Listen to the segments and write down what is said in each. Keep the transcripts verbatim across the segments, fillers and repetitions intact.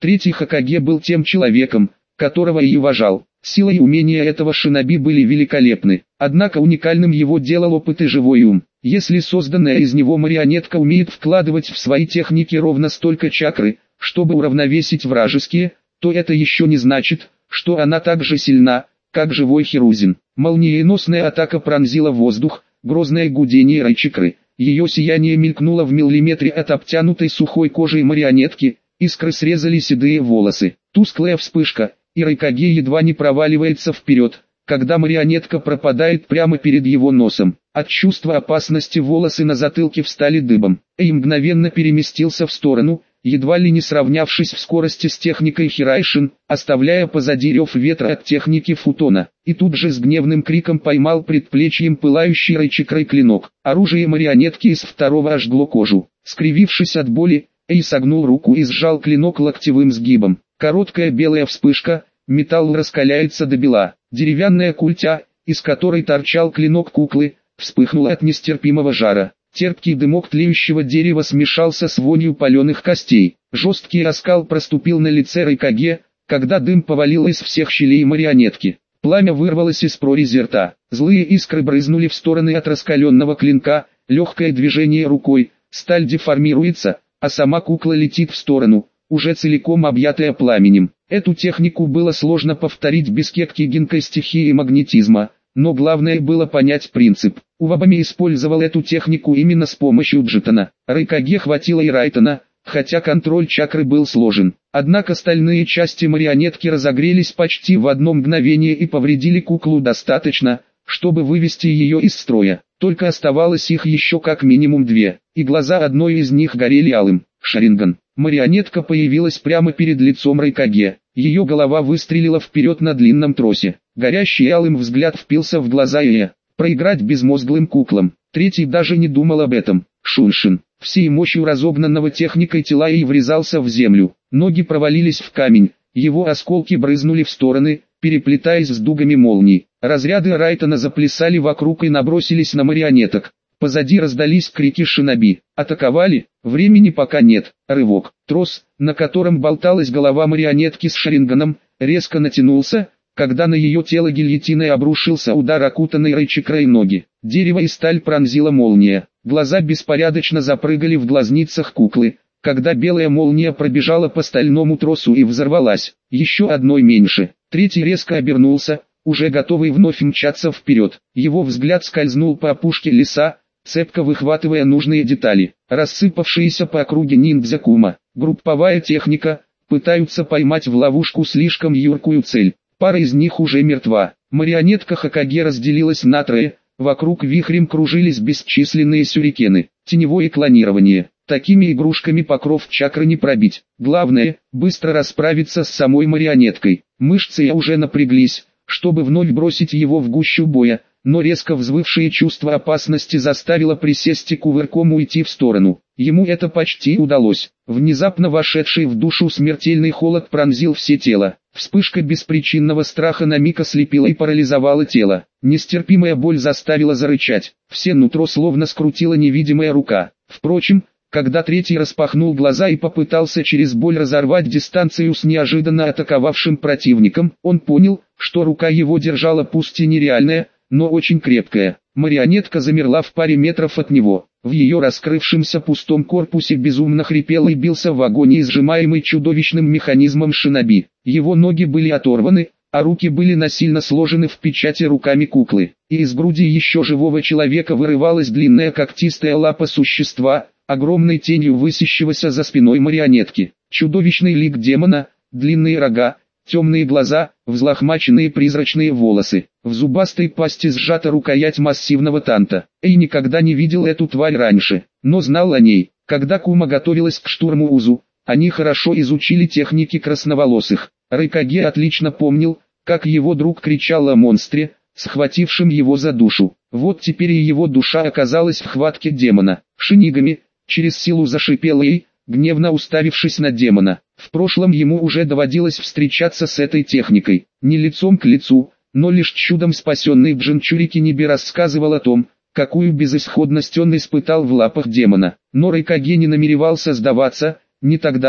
Третий Хокаге был тем человеком, которого и уважал. Сила и умения этого шиноби были великолепны, однако уникальным его делал опыт и живой ум. Если созданная из него марионетка умеет вкладывать в свои техники ровно столько чакры, чтобы уравновесить вражеские, то это еще не значит, что она так же сильна, как живой Хирузин. Молниеносная атака пронзила воздух, грозное гудение райчакры. Ее сияние мелькнуло в миллиметре от обтянутой сухой кожей марионетки, искры срезали седые волосы. Тусклая вспышка, и Райкаге едва не проваливается вперед, когда марионетка пропадает прямо перед его носом. От чувства опасности волосы на затылке встали дыбом. Эй мгновенно переместился в сторону, едва ли не сравнявшись в скорости с техникой Хирайшин, оставляя позади рев ветра от техники Футона, и тут же с гневным криком поймал предплечьем пылающий райчакрой клинок. Оружие марионетки из второго ожгло кожу. Скривившись от боли, Эй согнул руку и сжал клинок локтевым сгибом. Короткая белая вспышка, металл раскаляется до бела. Деревянная культя, из которой торчал клинок куклы, вспыхнула от нестерпимого жара. Терпкий дымок тлеющего дерева смешался с вонью паленых костей. Жесткий оскал проступил на лице Райкаге, когда дым повалил из всех щелей марионетки. Пламя вырвалось из прорези рта. Злые искры брызнули в стороны от раскаленного клинка, легкое движение рукой, сталь деформируется, а сама кукла летит в сторону, уже целиком объятая пламенем. Эту технику было сложно повторить без кекки-гинкой стихии магнетизма, но главное было понять принцип. Увабами использовал эту технику именно с помощью Джитана. Райкаге хватило и Райтона, хотя контроль чакры был сложен. Однако стальные части марионетки разогрелись почти в одно мгновение и повредили куклу достаточно, чтобы вывести ее из строя. Только оставалось их еще как минимум две, и глаза одной из них горели алым. Шаринган. Марионетка появилась прямо перед лицом Райкаге. Ее голова выстрелила вперед на длинном тросе. Горящий алым взгляд впился в глаза Эя. Проиграть безмозглым куклам. Третий даже не думал об этом. Шуншин. Всей мощью разогнанного техникой тела Эй врезался в землю. Ноги провалились в камень. Его осколки брызнули в стороны, переплетаясь с дугами молний. Разряды Райтона заплясали вокруг и набросились на марионеток. Позади раздались крики шиноби. Атаковали? Времени пока нет. Рывок. Трос, на котором болталась голова марионетки с шаринганом, резко натянулся, когда на ее тело гильотиной обрушился удар окутанной райчакрой ноги. Дерево и сталь пронзила молния. Глаза беспорядочно запрыгали в глазницах куклы, когда белая молния пробежала по стальному тросу и взорвалась. Еще одной меньше. Третий резко обернулся, уже готовый вновь мчаться вперед. Его взгляд скользнул по опушке леса, цепко выхватывая нужные детали. Рассыпавшиеся по округе ниндзя Кума. Групповая техника, пытаются поймать в ловушку слишком юркую цель. Пара из них уже мертва. Марионетка Хокаге разделилась на трое, вокруг вихрем кружились бесчисленные сюрикены. Теневое клонирование. Такими игрушками покров чакры не пробить. Главное, быстро расправиться с самой марионеткой. Мышцы уже напряглись, чтобы вновь бросить его в гущу боя, но резко взвывшее чувство опасности заставило присесть и кувырком уйти в сторону. Ему это почти удалось. Внезапно вошедший в душу смертельный холод пронзил все тело. Вспышка беспричинного страха на миг ослепила и парализовала тело. Нестерпимая боль заставила зарычать. Все нутро словно скрутила невидимая рука. Впрочем, когда третий распахнул глаза и попытался через боль разорвать дистанцию с неожиданно атаковавшим противником, он понял, что рука его держала пусть и нереальная, но очень крепкая. Марионетка замерла в паре метров от него. В ее раскрывшемся пустом корпусе безумно хрипел и бился в агонии сжимаемый чудовищным механизмом шиноби. Его ноги были оторваны, а руки были насильно сложены в печати руками куклы. И из груди еще живого человека вырывалась длинная когтистая лапа существа, огромной тенью высящегося за спиной марионетки. Чудовищный лик демона, длинные рога, темные глаза, взлохмаченные призрачные волосы. В зубастой пасти сжата рукоять массивного танта. Эй никогда не видел эту тварь раньше, но знал о ней. Когда Кума готовилась к штурму Узу, они хорошо изучили техники красноволосых. Райкаге отлично помнил, как его друг кричал о монстре, схватившем его за душу. Вот теперь и его душа оказалась в хватке демона. Шинигами, через силу зашипел Эй, гневно уставившись на демона. В прошлом ему уже доводилось встречаться с этой техникой. Не лицом к лицу, но лишь чудом спасенный Джинчурики Ниби рассказывал о том, какую безысходность он испытал в лапах демона. Но Райкаге не намеревался сдаваться, не тогда,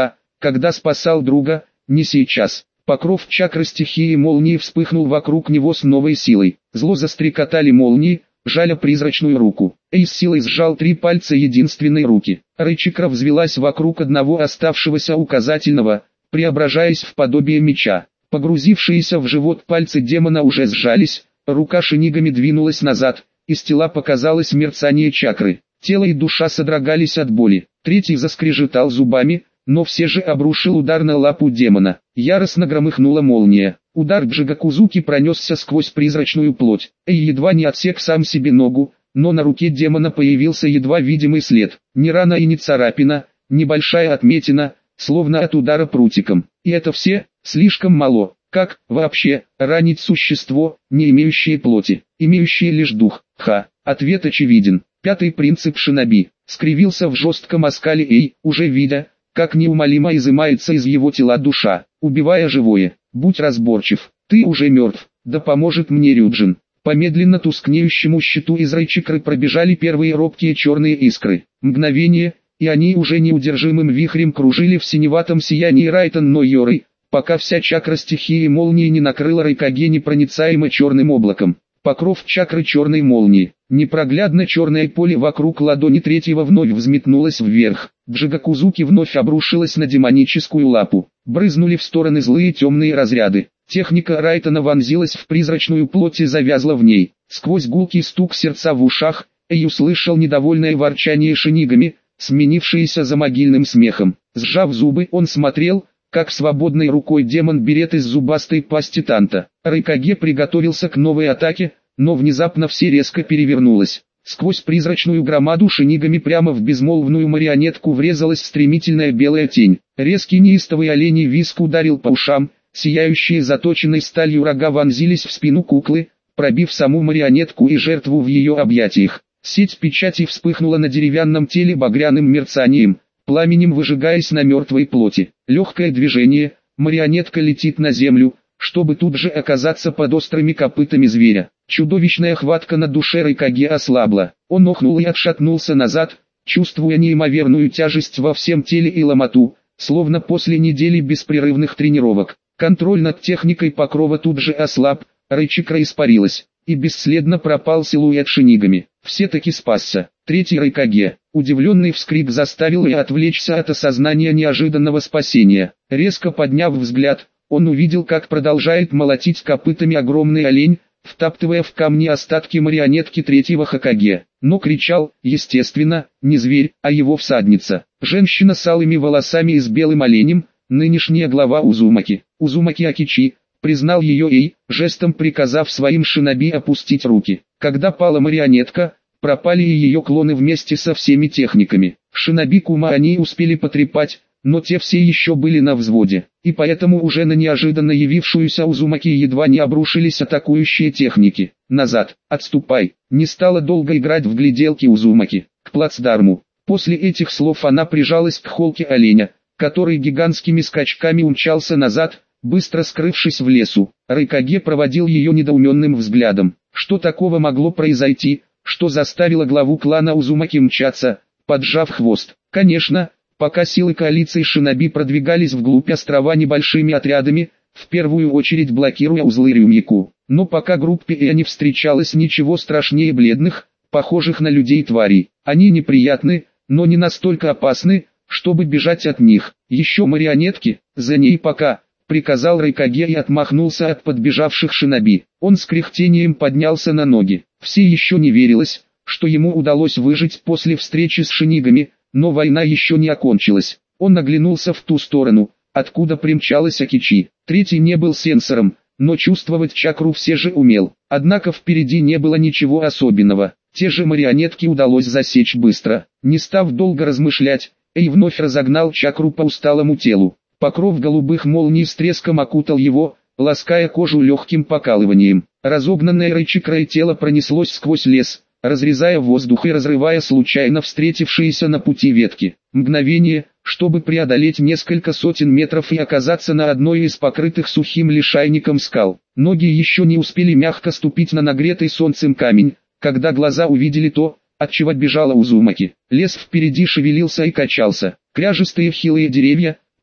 когда спасал друга, не сейчас. Покров чакры стихии молнии вспыхнул вокруг него с новой силой. Зло застрекотали молнии, жаля призрачную руку. Эй с силой сжал три пальца единственной руки. Рычикра взвелась вокруг одного оставшегося указательного, преображаясь в подобие меча. Погрузившиеся в живот пальцы демона уже сжались, рука шинигами двинулась назад, из тела показалось мерцание чакры. Тело и душа содрогались от боли. Третий заскрежетал зубами, но все же обрушил удар на лапу демона. Яростно громыхнула молния. Удар Джигакузуки пронесся сквозь призрачную плоть. Эй едва не отсек сам себе ногу, но на руке демона появился едва видимый след. Ни рана и ни царапина, небольшая отметина, словно от удара прутиком. И это все, слишком мало. Как, вообще, ранить существо, не имеющее плоти, имеющее лишь дух? Ха, ответ очевиден. Пятый принцип шиноби. Скривился в жестком оскале Эй, уже видя, как неумолимо изымается из его тела душа, убивая живое. Будь разборчив, ты уже мертв, да поможет мне Рюджин. По медленно тускнеющему щиту из райчикры пробежали первые робкие черные искры. Мгновение, и они уже неудержимым вихрем кружили в синеватом сиянии Райтон Нойоры, пока вся чакра стихии молнии не накрыла Райкаге непроницаемо черным облаком. Покров чакры черной молнии. Непроглядно черное поле вокруг ладони третьего вновь взметнулось вверх. Джигакузуки вновь обрушилась на демоническую лапу. Брызнули в стороны злые темные разряды. Техника Райтона вонзилась в призрачную плоть и завязла в ней. Сквозь гулкий стук сердца в ушах, Эй услышал недовольное ворчание шинигами, сменившееся за могильным смехом. Сжав зубы, он смотрел, как свободной рукой демон берет из зубастой пасти Танта. Райкаге приготовился к новой атаке, но внезапно все резко перевернулось. Сквозь призрачную громаду шинигами прямо в безмолвную марионетку врезалась стремительная белая тень. Резкий неистовый оленей визг ударил по ушам, сияющие заточенной сталью рога вонзились в спину куклы, пробив саму марионетку и жертву в ее объятиях. Сеть печати вспыхнула на деревянном теле багряным мерцанием, пламенем выжигаясь на мертвой плоти. Легкое движение, марионетка летит на землю, чтобы тут же оказаться под острыми копытами зверя. Чудовищная хватка на душе Райкаге ослабла. Он охнул и отшатнулся назад, чувствуя неимоверную тяжесть во всем теле и ломоту, словно после недели беспрерывных тренировок. Контроль над техникой покрова тут же ослаб, Райчикра испарилась, и бесследно пропал силуэт шинигами. Все-таки спасся. Третий Райкаге. Удивленный вскрик заставил ее отвлечься от осознания неожиданного спасения. Резко подняв взгляд, он увидел, как продолжает молотить копытами огромный олень, втаптывая в камни остатки марионетки третьего Хокаге. Но кричал, естественно, не зверь, а его всадница. Женщина с алыми волосами и с белым оленем, нынешняя глава Узумаки. Узумаки Акичи, признал ее Эй, жестом приказав своим шиноби опустить руки. Когда пала марионетка, пропали и ее клоны вместе со всеми техниками. Шиноби Кума они успели потрепать, но те все еще были на взводе, и поэтому уже на неожиданно явившуюся Узумаки едва не обрушились атакующие техники. «Назад, отступай!» Не стала долго играть в гляделки Узумаки. К плацдарму. После этих слов она прижалась к холке оленя, который гигантскими скачками умчался назад, быстро скрывшись в лесу. Райкаге проводил ее недоуменным взглядом. Что такого могло произойти, что заставило главу клана Узумаки мчаться, поджав хвост? Конечно, пока силы коалиции шиноби продвигались вглубь острова небольшими отрядами, в первую очередь блокируя узлы Рюмьяку. Но пока группе Э не встречалось ничего страшнее бледных, похожих на людей тварей. Они неприятны, но не настолько опасны, чтобы бежать от них. Еще марионетки, за ней пока, приказал Райкаге и отмахнулся от подбежавших шиноби. Он с кряхтением поднялся на ноги. Все еще не верилось, что ему удалось выжить после встречи с шинигами, но война еще не окончилась. Он оглянулся в ту сторону, откуда примчалась Акичи. Третий не был сенсором, но чувствовать чакру все же умел. Однако впереди не было ничего особенного. Те же марионетки удалось засечь быстро. Не став долго размышлять, Эй вновь разогнал чакру по усталому телу. Покров голубых молний с треском окутал его, лаская кожу легким покалыванием. Разогнанное рычикрой тело пронеслось сквозь лес, разрезая воздух и разрывая случайно встретившиеся на пути ветки. Мгновение, чтобы преодолеть несколько сотен метров и оказаться на одной из покрытых сухим лишайником скал. Ноги еще не успели мягко ступить на нагретый солнцем камень, когда глаза увидели то, от чего бежала Узумаки. Лес впереди шевелился и качался. Кряжестые хилые деревья,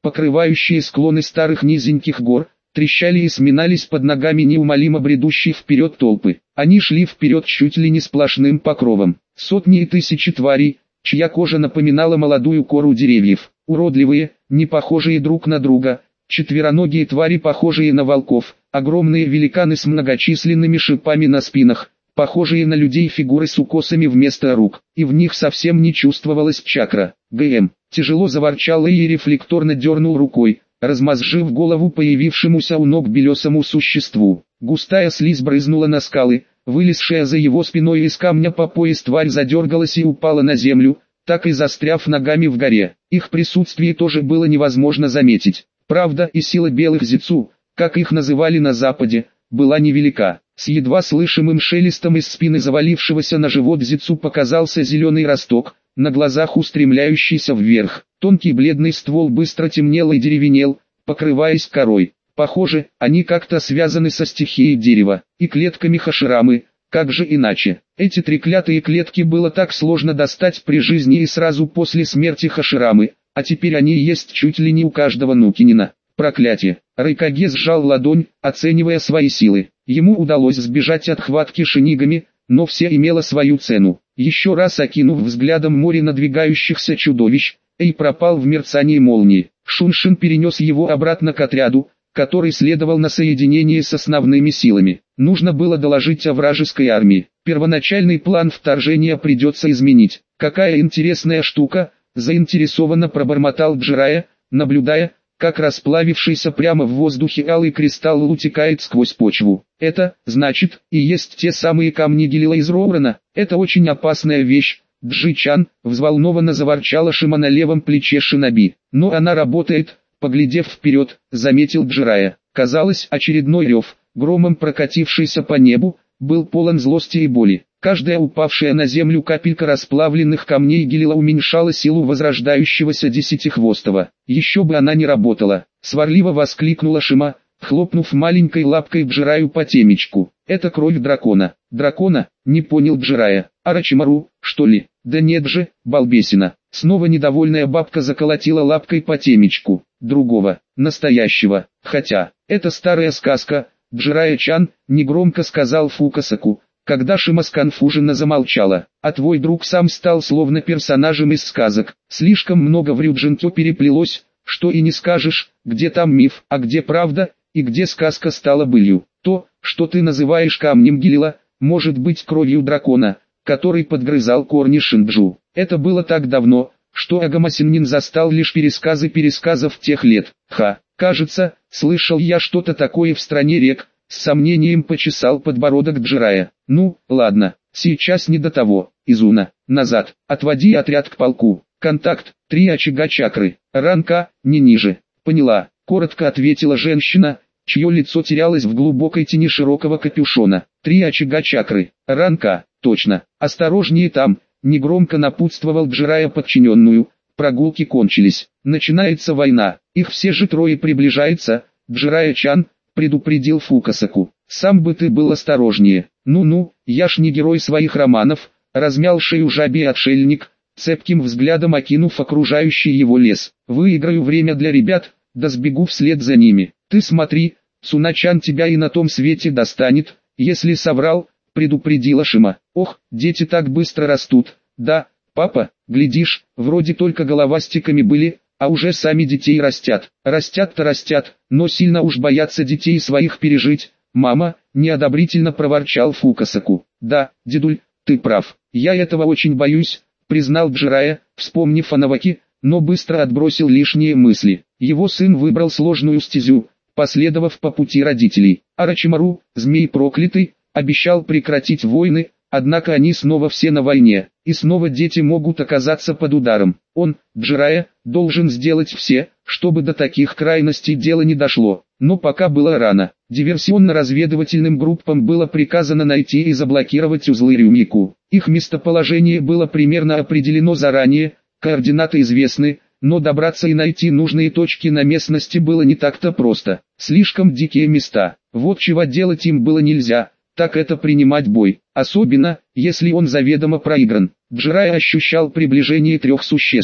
покрывающие склоны старых низеньких гор, трещали и сминались под ногами неумолимо бредущие вперед толпы. Они шли вперед чуть ли не сплошным покровом. Сотни и тысячи тварей, чья кожа напоминала молодую кору деревьев. Уродливые, не похожие друг на друга, четвероногие твари, похожие на волков, огромные великаны с многочисленными шипами на спинах, похожие на людей фигуры с укосами вместо рук, и в них совсем не чувствовалась чакра. ГМ тяжело заворчал и рефлекторно дернул рукой, размозжив голову появившемуся у ног белесому существу. Густая слизь брызнула на скалы, вылезшая за его спиной из камня по пояс тварь задергалась и упала на землю, так и застряв ногами в горе. Их присутствие тоже было невозможно заметить. Правда, и сила белых зицу, как их называли на западе, была невелика. С едва слышимым шелестом из спины завалившегося на живот зицу показался зеленый росток, на глазах устремляющийся вверх. Тонкий бледный ствол быстро темнел и деревенел, покрываясь корой. Похоже, они как-то связаны со стихией дерева и клетками Хаширамы. Как же иначе? Эти треклятые клетки было так сложно достать при жизни и сразу после смерти Хаширамы, а теперь они есть чуть ли не у каждого нукинина. Проклятие! Райкаге сжал ладонь, оценивая свои силы. Ему удалось сбежать от хватки шинигами, но все имело свою цену. Еще раз окинув взглядом море надвигающихся чудовищ, Эй пропал в мерцании молнии. Шуншин перенес его обратно к отряду, который следовал на соединение с основными силами. Нужно было доложить о вражеской армии. Первоначальный план вторжения придется изменить. Какая интересная штука, заинтересованно пробормотал Джирайя, наблюдая, как расплавившийся прямо в воздухе алый кристалл утекает сквозь почву. Это, значит, и есть те самые камни Гилила из Роурана. Это очень опасная вещь. Джи-чан, взволнованно заворчала Шима на левом плече шиноби. Но она работает, поглядев вперед, заметил Джирайя. Казалось, очередной рев, громом прокатившийся по небу, был полон злости и боли. Каждая упавшая на землю капелька расплавленных камней Гилила уменьшала силу возрождающегося десятихвостого. Еще бы она не работала, сварливо воскликнула Шима, хлопнув маленькой лапкой Джираю по темечку. Это кровь дракона. Дракона? Не понял Джирайя. Арачимару, что ли? Да нет же, балбесина. Снова недовольная бабка заколотила лапкой по темечку. Другого, настоящего. Хотя, это старая сказка. Джирайя-чан, негромко сказал Фукасаку, когда Шима сконфуженно замолчала. А твой друг сам стал словно персонажем из сказок. Слишком много в Рюджинто переплелось, что и не скажешь, где там миф, а где правда, и где сказка стала былью. То, что ты называешь камнем Гилила, может быть кровью дракона, который подгрызал корни Шинджу. Это было так давно, что Агамасиннин застал лишь пересказы пересказов тех лет. Ха, кажется, слышал я что-то такое в стране рек, с сомнением почесал подбородок Джирайя. Ну, ладно, сейчас не до того. Изуна, назад, отводи отряд к полку. Контакт, три очага чакры, ранка, не ниже. Поняла, коротко ответила женщина, чье лицо терялось в глубокой тени широкого капюшона. Три очага чакры, ранка, точно. Осторожнее там, негромко напутствовал Джирайя подчиненную. Прогулки кончились. Начинается война. Их все же трое приближается. Джирайя-чан, предупредил Фукасаку. Сам бы ты был осторожнее. Ну-ну, я ж не герой своих романов. Размял шею жабий отшельник, цепким взглядом окинув окружающий его лес. Выиграю время для ребят, да сбегу вслед за ними. Ты смотри, Цуначан тебя и на том свете достанет, если соврал, предупредила Шима. Ох, дети так быстро растут. Да, папа, глядишь, вроде только головастиками были, а уже сами детей растят. Растят-то растят, но сильно уж боятся детей своих пережить. Мама, неодобрительно проворчал Фукасаку. Да, дедуль, ты прав, я этого очень боюсь, признал Джирайя, вспомнив о Наваке, но быстро отбросил лишние мысли. Его сын выбрал сложную стезю, последовав по пути родителей. Арачимару, змей проклятый, обещал прекратить войны, однако они снова все на войне, и снова дети могут оказаться под ударом. Он, Джирайя, должен сделать все, чтобы до таких крайностей дело не дошло. Но пока было рано. Диверсионно-разведывательным группам было приказано найти и заблокировать узлы Рюмику. Их местоположение было примерно определено заранее, координаты известны, но добраться и найти нужные точки на местности было не так-то просто. Слишком дикие места. Вот чего делать им было нельзя, так это принимать бой. Особенно, если он заведомо проигран. Джирайя ощущал приближение трех существ.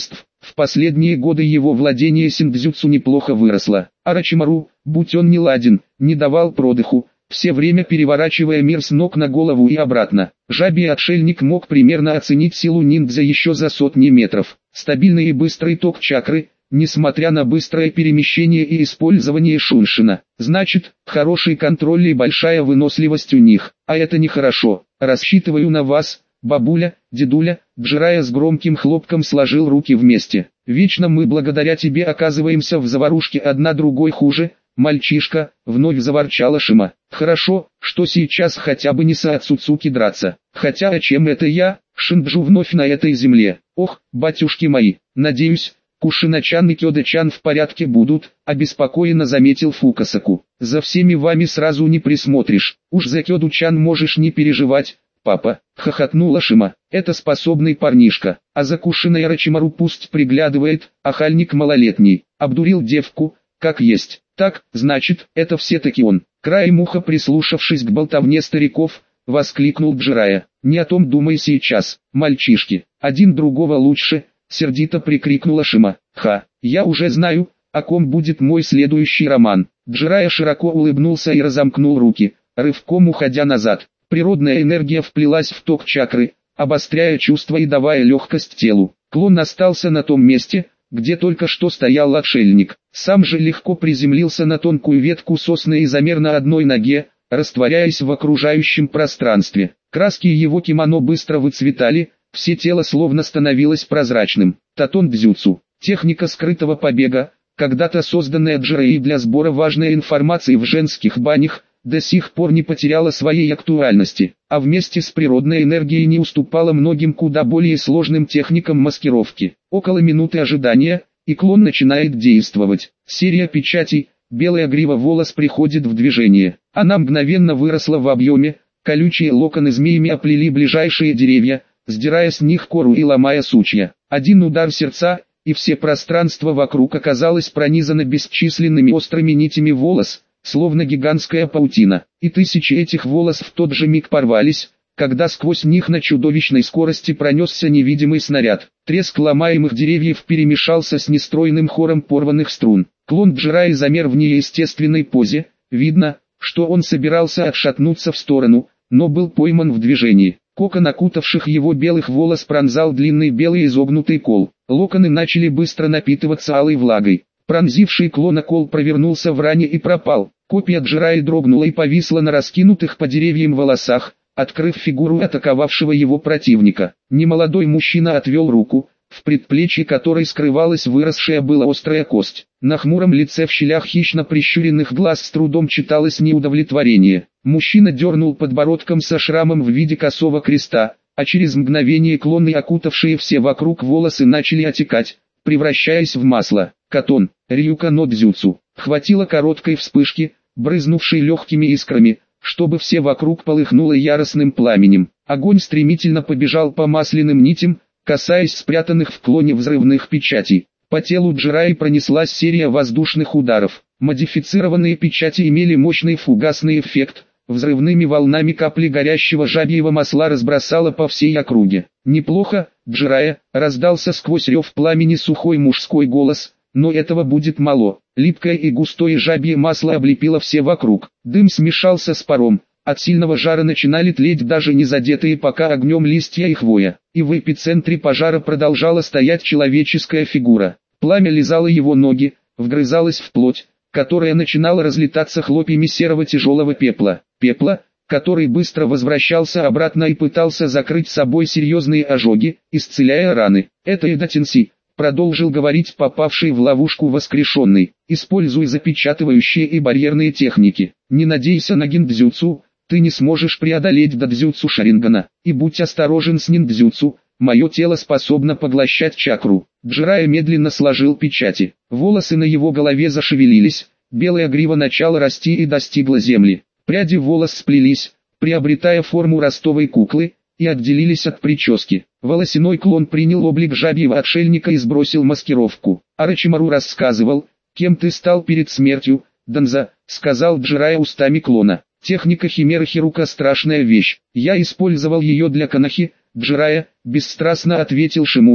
В последние годы его владение синдзюцу неплохо выросло. Орочимару, будь он не ладен, не давал продыху, все время переворачивая мир с ног на голову и обратно. Жабий отшельник мог примерно оценить силу ниндзя еще за сотни метров. Стабильный и быстрый ток чакры, несмотря на быстрое перемещение и использование шуншина. Значит, хороший контроль и большая выносливость у них, а это нехорошо. Рассчитываю на вас, бабуля, дедуля. Джирайя с громким хлопком сложил руки вместе. Вечно мы благодаря тебе оказываемся в заварушке одна другой хуже. «Мальчишка», — вновь заворчала Шима. «Хорошо, что сейчас хотя бы не с Ацуцуки драться. Хотя о чем это я, Шинджу вновь на этой земле? Ох, батюшки мои, надеюсь, Кушина-чан и Кёда-чан в порядке будут», — обеспокоенно заметил Фукасаку. «За всеми вами сразу не присмотришь, уж за Кёду-чан можешь не переживать, папа», — хохотнула Шима. «Это способный парнишка, а за Кушиной Орочимару пусть приглядывает, охальник малолетний, обдурил девку, как есть». «Так, значит, это все-таки он». Краем уха прислушавшись к болтовне стариков, воскликнул Джирайя. «Не о том думай сейчас, мальчишки, один другого лучше», — сердито прикрикнула Шима. «Ха, я уже знаю, о ком будет мой следующий роман». Джирайя широко улыбнулся и разомкнул руки, рывком уходя назад. Природная энергия вплелась в ток чакры, обостряя чувства и давая легкость телу. Клон остался на том месте, где только что стоял отшельник. Сам же легко приземлился на тонкую ветку сосны и замер на одной ноге, растворяясь в окружающем пространстве. Краски его кимоно быстро выцветали, все тело словно становилось прозрачным. Татон дзюцу, техника скрытого побега, когда-то созданная Джирайей для сбора важной информации в женских банях, до сих пор не потеряла своей актуальности, а вместе с природной энергией не уступала многим куда более сложным техникам маскировки. Около минуты ожидания, и клон начинает действовать. Серия печатей, белая грива волос приходит в движение. Она мгновенно выросла в объеме, колючие локоны змеями оплели ближайшие деревья, сдирая с них кору и ломая сучья. Один удар сердца, и все пространство вокруг оказалось пронизано бесчисленными острыми нитями волос, словно гигантская паутина, и тысячи этих волос в тот же миг порвались, когда сквозь них на чудовищной скорости пронесся невидимый снаряд. Треск ломаемых деревьев перемешался с нестройным хором порванных струн. Клон Джирайи замер в неестественной позе, видно, что он собирался отшатнуться в сторону, но был пойман в движении. Кокон окутавших его белых волос пронзал длинный белый изогнутый кол. Локоны начали быстро напитываться алой влагой. Пронзивший клона кол провернулся в ране и пропал. Копья Джирайи дрогнула и повисла на раскинутых по деревьям волосах, открыв фигуру атаковавшего его противника. Немолодой мужчина отвел руку, в предплечье которой скрывалась выросшая была острая кость. На хмуром лице в щелях хищно прищуренных глаз с трудом читалось неудовлетворение. Мужчина дернул подбородком со шрамом в виде косого креста, а через мгновение клоны, окутавшие все вокруг волосы, начали отекать, превращаясь в масло. Катон, Рюка но дзюцу. Хватило короткой вспышки, брызнувшей легкими искрами, чтобы все вокруг полыхнуло яростным пламенем. Огонь стремительно побежал по масляным нитям, касаясь спрятанных в клоне взрывных печатей. По телу Джирайи пронеслась серия воздушных ударов. Модифицированные печати имели мощный фугасный эффект, взрывными волнами капли горящего жабьего масла разбросало по всей округе. «Неплохо, Джирайя», — раздался сквозь рев пламени сухой мужской голос, — «но этого будет мало». Липкое и густое жабье масло облепило все вокруг. Дым смешался с паром. От сильного жара начинали тлеть даже не задетые пока огнем листья и хвоя. И в эпицентре пожара продолжала стоять человеческая фигура. Пламя лизало его ноги, вгрызалось в плоть, которая начинала разлетаться хлопьями серого тяжелого пепла. Пепла, который быстро возвращался обратно и пытался закрыть собой серьезные ожоги, исцеляя раны. «Это Эдатинси», — продолжил говорить попавший в ловушку воскрешенный. «Используй запечатывающие и барьерные техники. Не надейся на гиндзюцу, ты не сможешь преодолеть дадзюцу Шарингана. И будь осторожен с ниндзюцу, мое тело способно поглощать чакру». Джирайя медленно сложил печати. Волосы на его голове зашевелились, белая грива начала расти и достигла земли. Пряди волос сплелись, приобретая форму ростовой куклы, и отделились от прически. Волосяной клон принял облик жабьего отшельника и сбросил маскировку. Орочимару рассказывал, кем ты стал перед смертью, Данза, сказал Джирайя устами клона. Техника химеры Хирука страшная вещь. Я использовал ее для Канахи, Джирайя, бесстрастно ответил Шимура.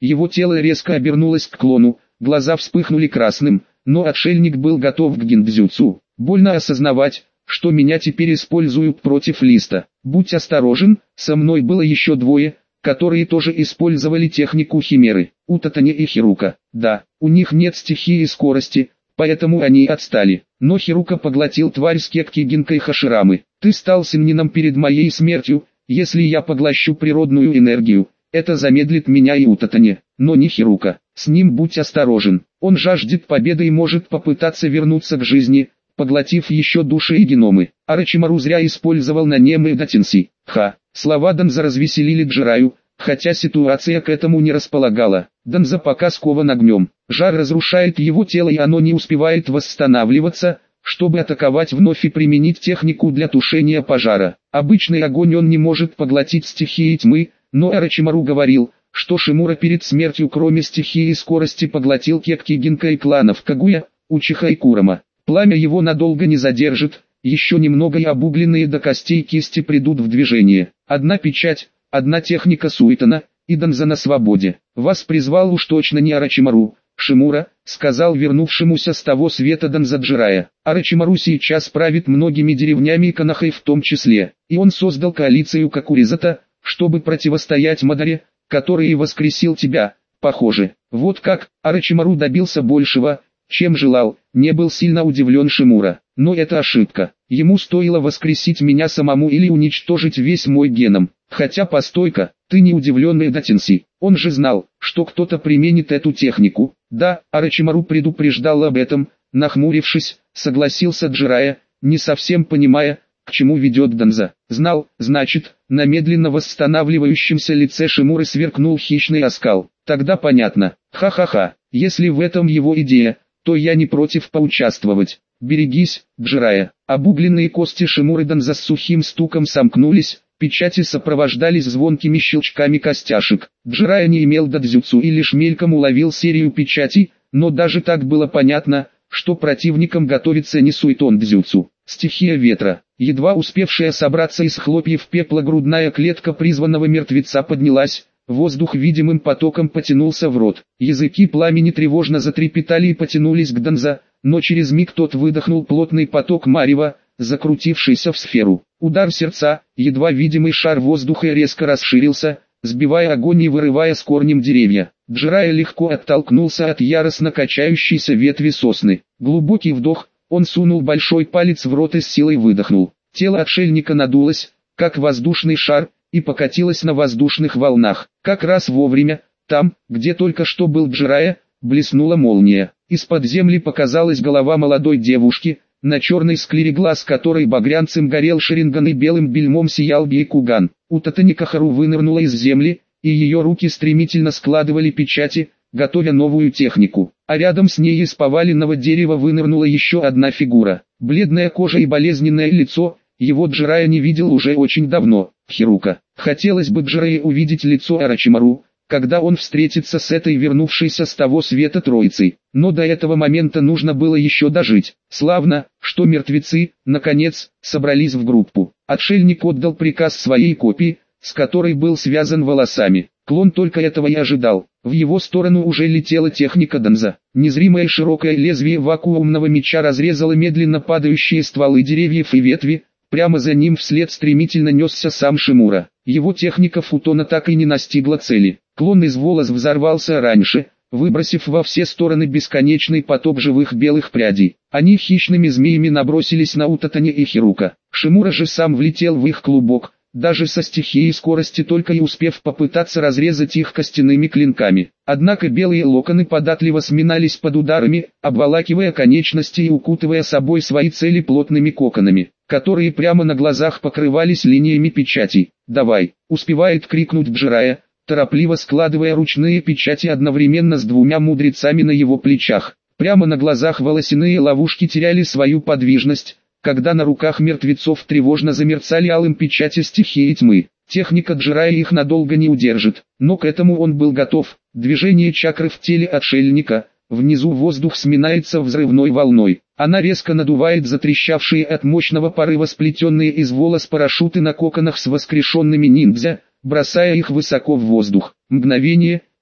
Его тело резко обернулось к клону, глаза вспыхнули красным, но отшельник был готов к гиндзюцу. Больно осознавать, что меня теперь используют против Листа. Будь осторожен, со мной было еще двое, которые тоже использовали технику химеры. Утатани и Хирука. Да, у них нет стихии скорости, поэтому они отстали. Но Хирука поглотил тварь с кекки Гинкой Хаширамы. Ты стал синнином перед моей смертью. Если я поглощу природную энергию, это замедлит меня и Утатани. Но не Хирука. С ним будь осторожен. Он жаждет победы и может попытаться вернуться к жизни, поглотив еще души и геномы. Орочимару зря использовал на Немы и Датинси. Ха. Слова Данза развеселили Джираю, хотя ситуация к этому не располагала. Данза пока скован огнем. Жар разрушает его тело и оно не успевает восстанавливаться, чтобы атаковать вновь и применить технику для тушения пожара. Обычный огонь он не может поглотить стихией тьмы, но Орочимару говорил, что Шимура перед смертью кроме стихии скорости поглотил кекки Гинка и кланов Кагуя, Учиха и Курама. Пламя его надолго не задержит, еще немного и обугленные до костей кисти придут в движение. Одна печать, одна техника Суитана, и Данза на свободе. Вас призвал уж точно не Орочимару, Шимура, сказал вернувшемуся с того света Данза Джирая. Орочимару сейчас правит многими деревнями и Канахой в том числе, и он создал коалицию Какуризата, чтобы противостоять Мадаре, который и воскресил тебя, похоже. Вот как, Орочимару добился большего, чем желал, не был сильно удивлен Шимура. Но это ошибка. Ему стоило воскресить меня самому или уничтожить весь мой геном. Хотя постой-ка, ты не удивленный Датинси. Он же знал, что кто-то применит эту технику. Да, Орочимару предупреждал об этом, нахмурившись, согласился Джирая, не совсем понимая, к чему ведет Данза. Знал, значит, на медленно восстанавливающемся лице Шимуры сверкнул хищный оскал. Тогда понятно. Ха-ха-ха, если в этом его идея, то я не против поучаствовать. Берегись, Джирая. Обугленные кости Шимуры Данза с сухим стуком сомкнулись, печати сопровождались звонкими щелчками костяшек. Джирая не имел дадзюцу и лишь мельком уловил серию печатей, но даже так было понятно, что противникам готовится не суетон дзюцу. Стихия ветра. Едва успевшая собраться из хлопьев пепла грудная клетка призванного мертвеца поднялась, воздух видимым потоком потянулся в рот. Языки пламени тревожно затрепетали и потянулись к Данза, но через миг тот выдохнул плотный поток марева, закрутившийся в сферу. Удар сердца, едва видимый шар воздуха резко расширился, сбивая огонь и вырывая с корнем деревья. Джирая легко оттолкнулся от яростно качающейся ветви сосны. Глубокий вдох, он сунул большой палец в рот и с силой выдохнул. Тело отшельника надулось, как воздушный шар, и покатилось на воздушных волнах. Как раз вовремя, там, где только что был Джирая, блеснула молния. Из-под земли показалась голова молодой девушки, на черной склере глаз которой багрянцем горел Шаринган и белым бельмом сиял Бейкуган. Утатани Кахару вынырнула из земли, и ее руки стремительно складывали печати, готовя новую технику. А рядом с ней из поваленного дерева вынырнула еще одна фигура. Бледная кожа и болезненное лицо, его Джирая не видел уже очень давно. Хирука. Хотелось бы Джирае увидеть лицо Орочимару, когда он встретится с этой вернувшейся с того света троицей. Но до этого момента нужно было еще дожить. Славно, что мертвецы, наконец, собрались в группу. Отшельник отдал приказ своей копии, с которой был связан волосами. Клон только этого и ожидал. В его сторону уже летела техника Данза. Незримое широкое лезвие вакуумного меча разрезало медленно падающие стволы деревьев и ветви. Прямо за ним вслед стремительно несся сам Шимура. Его техника футона так и не настигла цели. Клон из волос взорвался раньше, выбросив во все стороны бесконечный поток живых белых прядей. Они хищными змеями набросились на Утатани и Хирука. Шимура же сам влетел в их клубок, даже со стихией скорости только и успев попытаться разрезать их костяными клинками. Однако белые локоны податливо сминались под ударами, обволакивая конечности и укутывая собой свои цели плотными коконами, которые прямо на глазах покрывались линиями печатей. «Давай!» — успевает крикнуть Джирая, торопливо складывая ручные печати одновременно с двумя мудрецами на его плечах. Прямо на глазах волосяные ловушки теряли свою подвижность, когда на руках мертвецов тревожно замерцали алым печати стихии тьмы. Техника Джирая их надолго не удержит, но к этому он был готов. Движение чакры в теле отшельника, внизу воздух сминается взрывной волной. Она резко надувает затрещавшие от мощного порыва сплетенные из волос парашюты на коконах с воскрешенными ниндзя, бросая их высоко в воздух. Мгновение,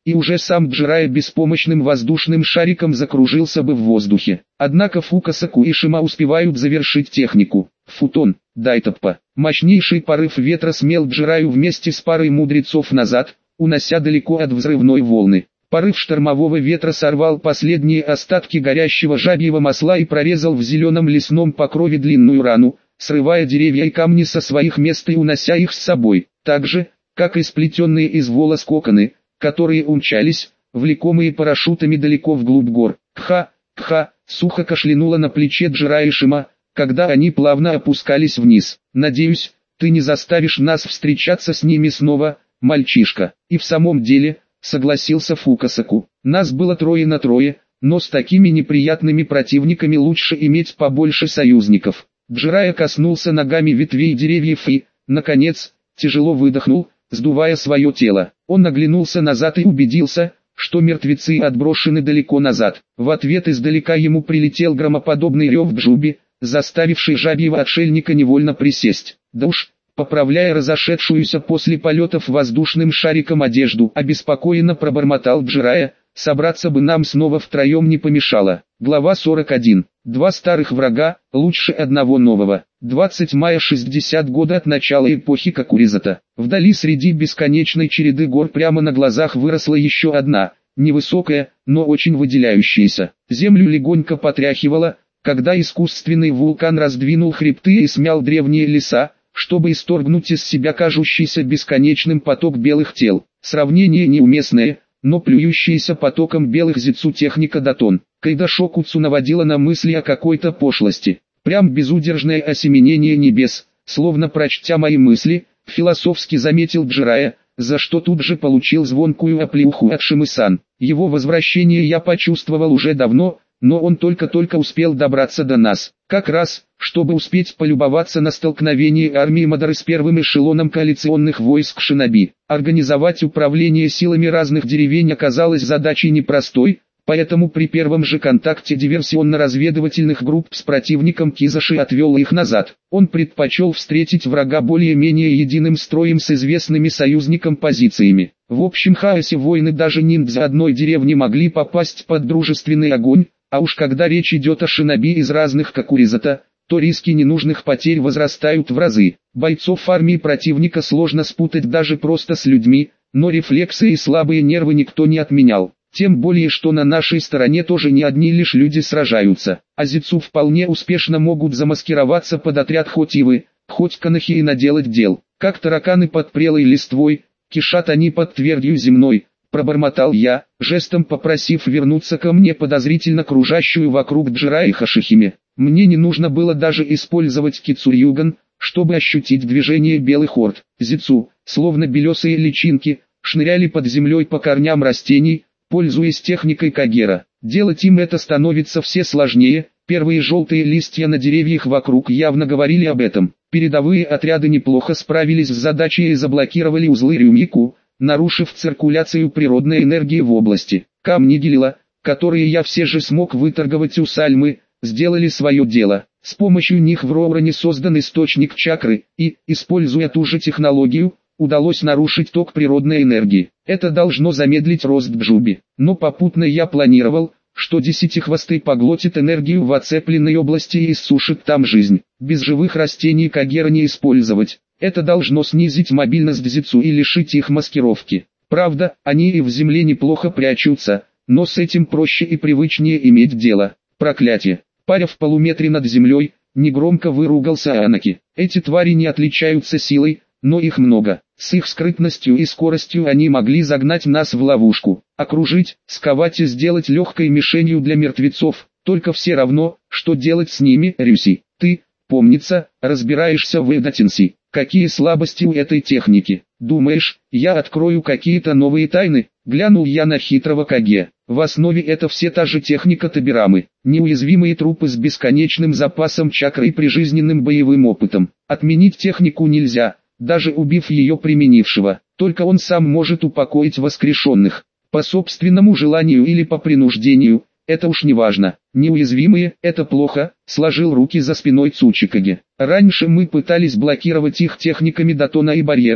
и уже сам Джирайя беспомощным воздушным шариком закружился бы в воздухе. Однако Фукасаку и Шима успевают завершить технику. Футон, Дайтаппа. Мощнейший порыв ветра смел Джирайю вместе с парой мудрецов назад, унося далеко от взрывной волны. Порыв штормового ветра сорвал последние остатки горящего жабьего масла и прорезал в зеленом лесном покрове длинную рану, срывая деревья и камни со своих мест и унося их с собой, так же, как и сплетенные из волос коконы, которые умчались, влекомые парашютами далеко вглубь гор. Кха, кха, сухо кашлянула на плече Джирайи Шима, когда они плавно опускались вниз. «Надеюсь, ты не заставишь нас встречаться с ними снова, мальчишка». И в самом деле, согласился Фукасаку, нас было трое на трое, но с такими неприятными противниками лучше иметь побольше союзников. Джирайя коснулся ногами ветвей деревьев и, наконец, тяжело выдохнул, сдувая свое тело. Он оглянулся назад и убедился, что мертвецы отброшены далеко назад. В ответ издалека ему прилетел громоподобный рев Джуби, заставивший жабьего отшельника невольно присесть. Да уж, поправляя разошедшуюся после полетов воздушным шариком одежду, обеспокоенно пробормотал Джирайя, собраться бы нам снова втроем не помешало. Глава сорок один. Два старых врага, лучше одного нового. двадцатого мая шестидесятого года от начала эпохи Какуризата. Вдали среди бесконечной череды гор прямо на глазах выросла еще одна, невысокая, но очень выделяющаяся. Землю легонько потряхивала, когда искусственный вулкан раздвинул хребты и смял древние леса, чтобы исторгнуть из себя кажущийся бесконечным поток белых тел. Сравнение неуместное, но плюющаяся потоком белых зицу техника Датон. Кайда Шокуцу наводила на мысли о какой-то пошлости. Прям безудержное осеменение небес, словно прочтя мои мысли, философски заметил Джирайя, за что тут же получил звонкую оплеуху от Шимы-сан. Его возвращение я почувствовал уже давно, но он только-только успел добраться до нас. Как раз, чтобы успеть полюбоваться на столкновение армии Мадары с первым эшелоном коалиционных войск шиноби. Организовать управление силами разных деревень оказалось задачей непростой, поэтому при первом же контакте диверсионно-разведывательных групп с противником Кизаши отвел их назад. Он предпочел встретить врага более-менее единым строем с известными союзникам позициями. В общем хаосе войны даже ниндзя одной деревни могли попасть под дружественный огонь, а уж когда речь идет о шиноби из разных Какуризата, то риски ненужных потерь возрастают в разы. Бойцов армии противника сложно спутать даже просто с людьми, но рефлексы и слабые нервы никто не отменял. Тем более, что на нашей стороне тоже не одни лишь люди сражаются, а зицу вполне успешно могут замаскироваться под отряд хоть ивы, хоть канахи и наделать дел. Как тараканы под прелой листвой, кишат они под твердью земной, пробормотал я, жестом попросив вернуться ко мне подозрительно кружащую вокруг Джирайи Хашихиме. Мне не нужно было даже использовать кицурьюган, чтобы ощутить движение белых орд. Зицу, словно белесые личинки, шныряли под землей по корням растений, пользуясь техникой Кагера. Делать им это становится все сложнее, первые желтые листья на деревьях вокруг явно говорили об этом. Передовые отряды неплохо справились с задачей и заблокировали узлы Рюмику, нарушив циркуляцию природной энергии в области. Камни Гелила, которые я все же смог выторговать у Сальмы, сделали свое дело. С помощью них в Роуране создан источник чакры, и, используя ту же технологию, удалось нарушить ток природной энергии. Это должно замедлить рост Джуби. Но попутно я планировал, что десятихвостый поглотит энергию в оцепленной области и иссушит там жизнь. Без живых растений Кагера не использовать. Это должно снизить мобильность зицу и лишить их маскировки. Правда, они и в земле неплохо прячутся, но с этим проще и привычнее иметь дело. Проклятие. Паря в полуметре над землей, негромко выругался Анаки. Эти твари не отличаются силой, но их много. С их скрытностью и скоростью они могли загнать нас в ловушку, окружить, сковать и сделать легкой мишенью для мертвецов. Только все равно, что делать с ними, Рюси. Ты, помнится, разбираешься в Эдатинси. Какие слабости у этой техники? Думаешь, я открою какие-то новые тайны? Глянул я на хитрого Каге. В основе это все та же техника Табирамы. Неуязвимые трупы с бесконечным запасом чакры и прижизненным боевым опытом. Отменить технику нельзя, даже убив ее применившего. Только он сам может упокоить воскрешенных. По собственному желанию или по принуждению, это уж не важно. Неуязвимые – это плохо, сложил руки за спиной Цучикаге. Раньше мы пытались блокировать их техниками Датона и барьерами,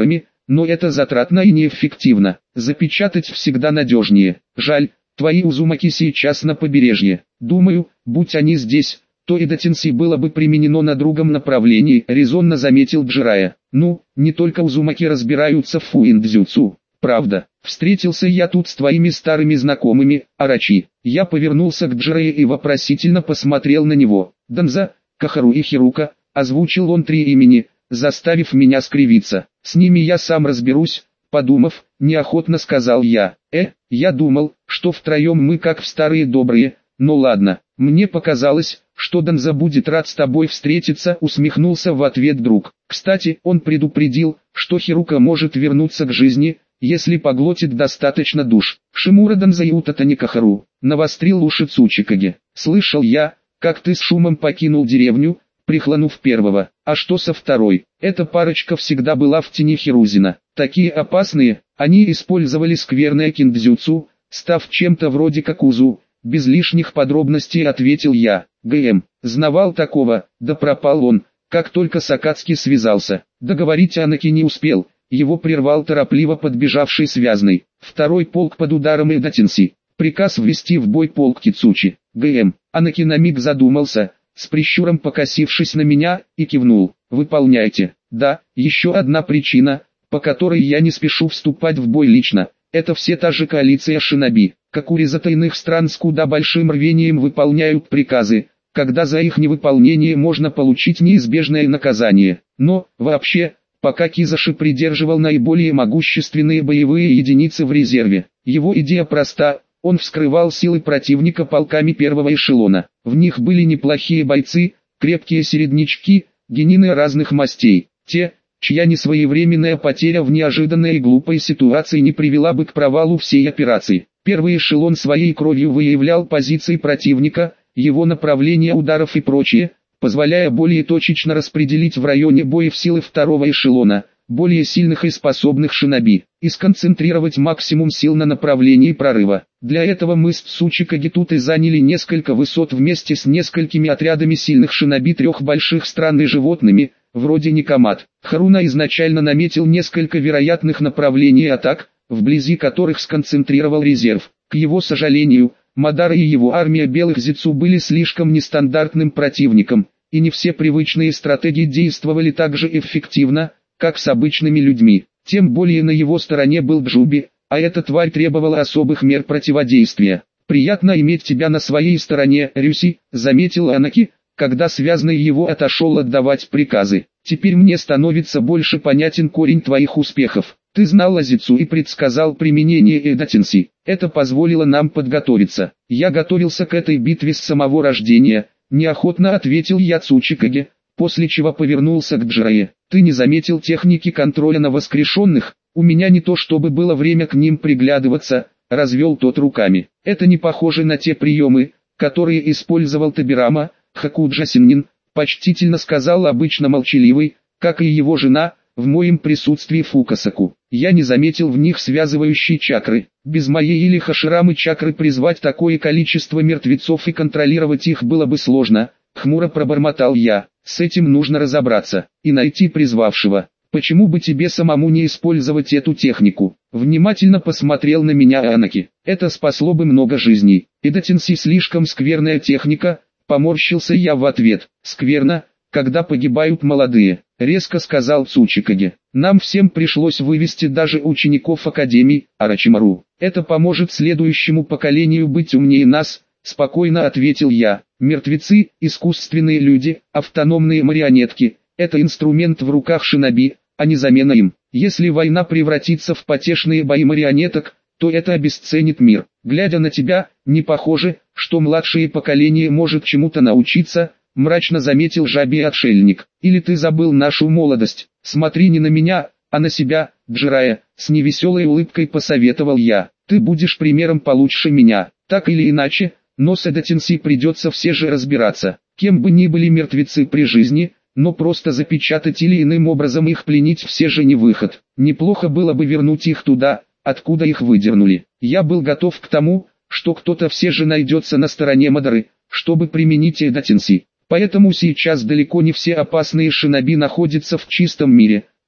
но это затратно и неэффективно. Запечатать всегда надежнее. Жаль, твои Узумаки сейчас на побережье. Думаю, будь они здесь, то и Эдатинси было бы применено на другом направлении, резонно заметил Джирая. Ну, не только Узумаки разбираются в фуиндзюцу. Правда, встретился я тут с твоими старыми знакомыми, Арачи. Я повернулся к Джирае и вопросительно посмотрел на него. Данза, Кахару и Хирука, озвучил он три имени, заставив меня скривиться. С ними я сам разберусь, подумав, неохотно сказал я. Э, я думал, что втроем мы как в старые добрые, но ладно. Мне показалось, что Данза будет рад с тобой встретиться, усмехнулся в ответ друг. Кстати, он предупредил, что Хирука может вернуться к жизни, если поглотит достаточно душ. Шимура Данза и Утатани Кахару, навострил уши Цучикаге. Слышал я, как ты с шумом покинул деревню, прихланув первого. А что со второй? Эта парочка всегда была в тени Хирузина. Такие опасные, они использовали скверное киндзюцу, став чем-то вроде Какузу. Без лишних подробностей ответил я. ГМ, знавал такого, да пропал он, как только Сакацки связался. Договорить Анаки не успел, его прервал торопливо подбежавший связный. Второй полк под ударом Эдатинси. Приказ ввести в бой полк Кицучи. ГМ, Анаки на миг задумался, с прищуром покосившись на меня, и кивнул. Выполняйте. Да, еще одна причина, по которой я не спешу вступать в бой лично. Это все та же коалиция шиноби. Какуризата иных стран с куда большим рвением выполняют приказы, когда за их невыполнение можно получить неизбежное наказание. Но, вообще, пока Кизаши придерживал наиболее могущественные боевые единицы в резерве, его идея проста, он вскрывал силы противника полками первого эшелона. В них были неплохие бойцы, крепкие середнячки, генины разных мастей, те, чья несвоевременная потеря в неожиданной и глупой ситуации не привела бы к провалу всей операции. Первый эшелон своей кровью выявлял позиции противника, его направление ударов и прочее, позволяя более точечно распределить в районе боев силы второго эшелона, более сильных и способных шиноби, и сконцентрировать максимум сил на направлении прорыва. Для этого мы с Цучикаги тут и заняли несколько высот вместе с несколькими отрядами сильных шиноби трех больших стран и животными, вроде Никомат. Харуна изначально наметил несколько вероятных направлений атак, вблизи которых сконцентрировал резерв. К его сожалению, Мадара и его армия белых зицу были слишком нестандартным противником, и не все привычные стратегии действовали так же эффективно, как с обычными людьми. Тем более на его стороне был Джуби, а эта тварь требовала особых мер противодействия. «Приятно иметь тебя на своей стороне, Рюси», — заметил Анаки, когда связанный его отошел отдавать приказы. «Теперь мне становится больше понятен корень твоих успехов. Ты знал Азицу и предсказал применение Эдатинси. Это позволило нам подготовиться. Я готовился к этой битве с самого рождения», — неохотно ответил я Цучикаге, после чего повернулся к Джирае. «Ты не заметил техники контроля на воскрешенных? У меня не то чтобы было время к ним приглядываться», — развел тот руками. «Это не похоже на те приемы, которые использовал Табирама, Хакуджа Синнин», — почтительно сказал обычно молчаливый, как и его жена, в моем присутствии Фукасаку. «Я не заметил в них связывающей чакры. Без моей или Хаширамы чакры призвать такое количество мертвецов и контролировать их было бы сложно», — хмуро пробормотал я. «С этим нужно разобраться и найти призвавшего. Почему бы тебе самому не использовать эту технику?» Внимательно посмотрел на меня Анаки. «Это спасло бы много жизней. Эдатинси слишком скверная техника», — поморщился я в ответ. «Скверно, когда погибают молодые», — резко сказал Цучикаге. «Нам всем пришлось вывести даже учеников Академии, Арачимару. Это поможет следующему поколению быть умнее нас», — спокойно ответил я. «Мертвецы, искусственные люди, автономные марионетки — это инструмент в руках шиноби, а не замена им. Если война превратится в потешные бои марионеток, то это обесценит мир. Глядя на тебя, не похоже, что младшее поколение может чему-то научиться», — мрачно заметил жабий-отшельник. «Или ты забыл нашу молодость? Смотри не на меня, а на себя, Джирая», — с невеселой улыбкой посоветовал я. «Ты будешь примером получше меня. Так или иначе, но с Эдатинси придется все же разбираться. Кем бы ни были мертвецы при жизни, но просто запечатать или иным образом их пленить все же не выход. Неплохо было бы вернуть их туда, откуда их выдернули. Я был готов к тому, что кто-то все же найдется на стороне Мадары, чтобы применить Эдатинси. Поэтому сейчас далеко не все опасные шиноби находятся в чистом мире.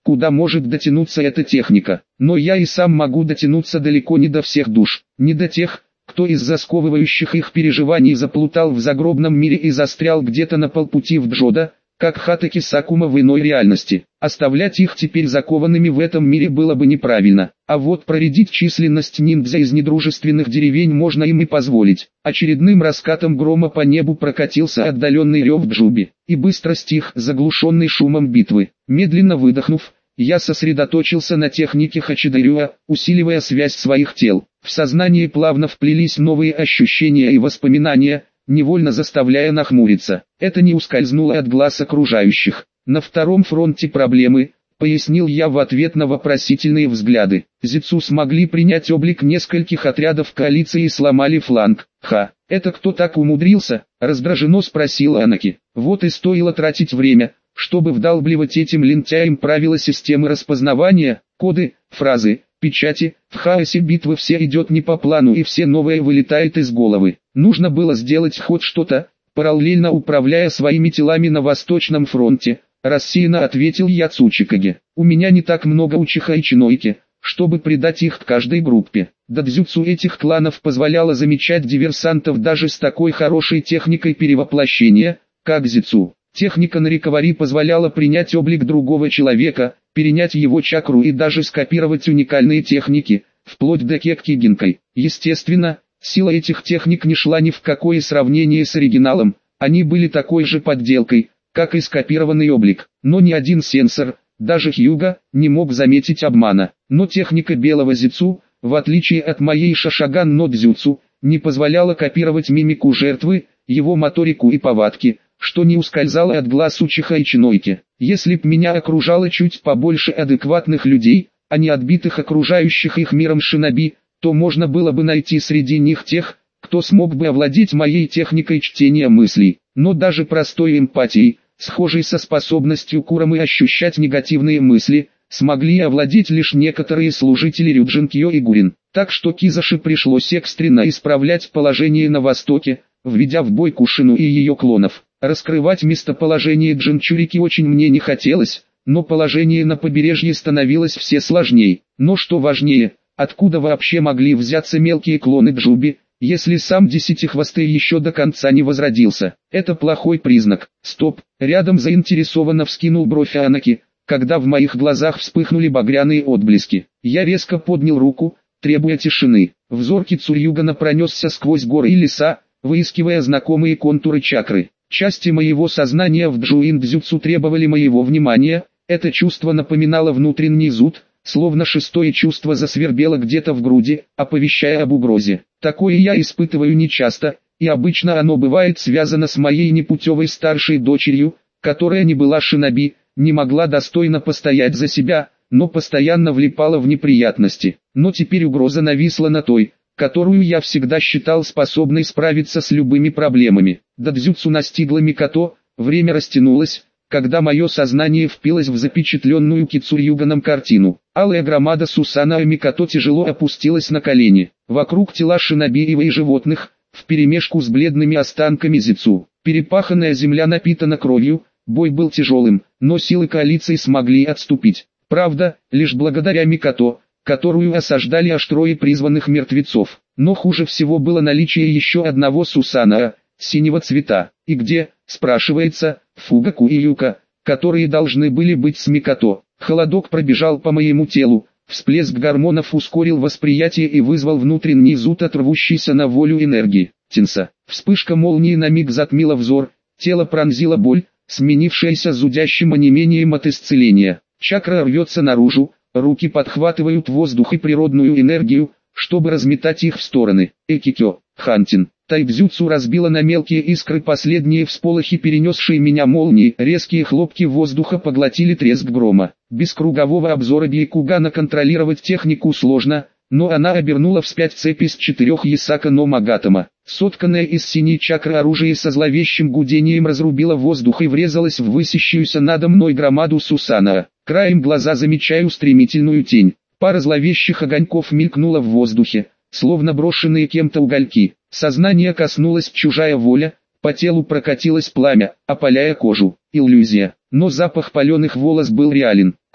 куда может дотянуться эта техника. Но я и сам могу дотянуться далеко не до всех душ, не до тех, кто из-за сковывающих их переживаний заплутал в загробном мире и застрял где-то на полпути в Джода, как Хатаки Сакума в иной реальности. Оставлять их теперь закованными в этом мире было бы неправильно. А вот проредить численность ниндзя из недружественных деревень можно им и позволить. Очередным раскатом грома по небу прокатился отдаленный рев Джуби, и быстро стих, заглушенный шумом битвы. Медленно выдохнув, я сосредоточился на технике Хачидорюа, усиливая связь своих тел. В сознании плавно вплелись новые ощущения и воспоминания, невольно заставляя нахмуриться. Это не ускользнуло от глаз окружающих. На втором фронте проблемы, пояснил я в ответ на вопросительные взгляды. Зицу смогли принять облик нескольких отрядов коалиции и сломали фланг. Ха, это кто так умудрился? Раздраженно спросил Анаки. Вот и стоило тратить время, чтобы вдалбливать этим лентяям правила системы распознавания, коды, фразы, печати. В хаосе битвы все идет не по плану и все новое вылетает из головы. Нужно было сделать хоть что-то, параллельно управляя своими телами на Восточном фронте, рассеянно ответил я Цучикаге. У меня не так много учиха и чинойки, чтобы придать их к каждой группе. Дадзюцу этих кланов позволяло замечать диверсантов даже с такой хорошей техникой перевоплощения, как Зицу. Техника Нарикавари позволяла принять облик другого человека, перенять его чакру и даже скопировать уникальные техники, вплоть до кекки гинкой. Естественно, сила этих техник не шла ни в какое сравнение с оригиналом, они были такой же подделкой, как и скопированный облик. Но ни один сенсор, даже Хьюга, не мог заметить обмана. Но техника белого Зицу, в отличие от моей Шашаган но Дзюцу, не позволяла копировать мимику жертвы, его моторику и повадки, что не ускользало от глаз учиха и чинойки. Если б меня окружало чуть побольше адекватных людей, а не отбитых окружающих их миром шиноби, то можно было бы найти среди них тех, кто смог бы овладеть моей техникой чтения мыслей. Но даже простой эмпатией, схожей со способностью Курамы ощущать негативные мысли, смогли овладеть лишь некоторые служители Рюджинкьё и Гурин. Так что Кизаши пришлось экстренно исправлять положение на востоке, введя в бой Кушину и ее клонов. Раскрывать местоположение Джинчурики очень мне не хотелось, но положение на побережье становилось все сложнее. Но что важнее, откуда вообще могли взяться мелкие клоны Джуби, если сам Десятихвостый еще до конца не возродился? Это плохой признак. Стоп, рядом заинтересованно вскинул бровь Анаки, когда в моих глазах вспыхнули багряные отблески. Я резко поднял руку, требуя тишины. Взор Кицурюгана пронесся сквозь горы и леса, выискивая знакомые контуры чакры. Части моего сознания в джуин-дзюцу требовали моего внимания, это чувство напоминало внутренний зуд, словно шестое чувство засвербело где-то в груди, оповещая об угрозе. Такое я испытываю нечасто, и обычно оно бывает связано с моей непутевой старшей дочерью, которая не была шиноби, не могла достойно постоять за себя, но постоянно влипала в неприятности. Но теперь угроза нависла на той, которую я всегда считал способной справиться с любыми проблемами. Дадзюцу настигла Микото, время растянулось, когда мое сознание впилось в запечатленную Кицурюганом картину. Алая громада Сусана и Микото тяжело опустилась на колени. Вокруг тела шиноби и животных, вперемешку с бледными останками Зицу. Перепаханная земля напитана кровью, бой был тяжелым, но силы коалиции смогли отступить. Правда, лишь благодаря Микото, которую осаждали аж трое призванных мертвецов. Но хуже всего было наличие еще одного Сусана, синего цвета. И где, спрашивается, Фугаку и Юка, которые должны были быть с Микото. Холодок пробежал по моему телу, всплеск гормонов ускорил восприятие и вызвал внутренний зуд от рвущейся на волю энергии. Тинса. Вспышка молнии на миг затмила взор, тело пронзила боль, сменившаяся зудящим онемением от исцеления. Чакра рвется наружу, руки подхватывают воздух и природную энергию, чтобы разметать их в стороны. Экикё, Хантин. Тайбзюцу разбила на мелкие искры последние всполохи, перенесшие меня молнии. Резкие хлопки воздуха поглотили треск грома. Без кругового обзора Бейкугана контролировать технику сложно, но она обернула вспять цепь из четырех Ясака но Магатама. Сотканное из синей чакры оружие со зловещим гудением разрубило воздух и врезалось в высящуюся надо мной громаду Сусана. Краем глаза замечаю стремительную тень. Пара зловещих огоньков мелькнула в воздухе, словно брошенные кем-то угольки. Сознание коснулась чужая воля, по телу прокатилось пламя, опаляя кожу. Иллюзия. Но запах паленых волос был реален.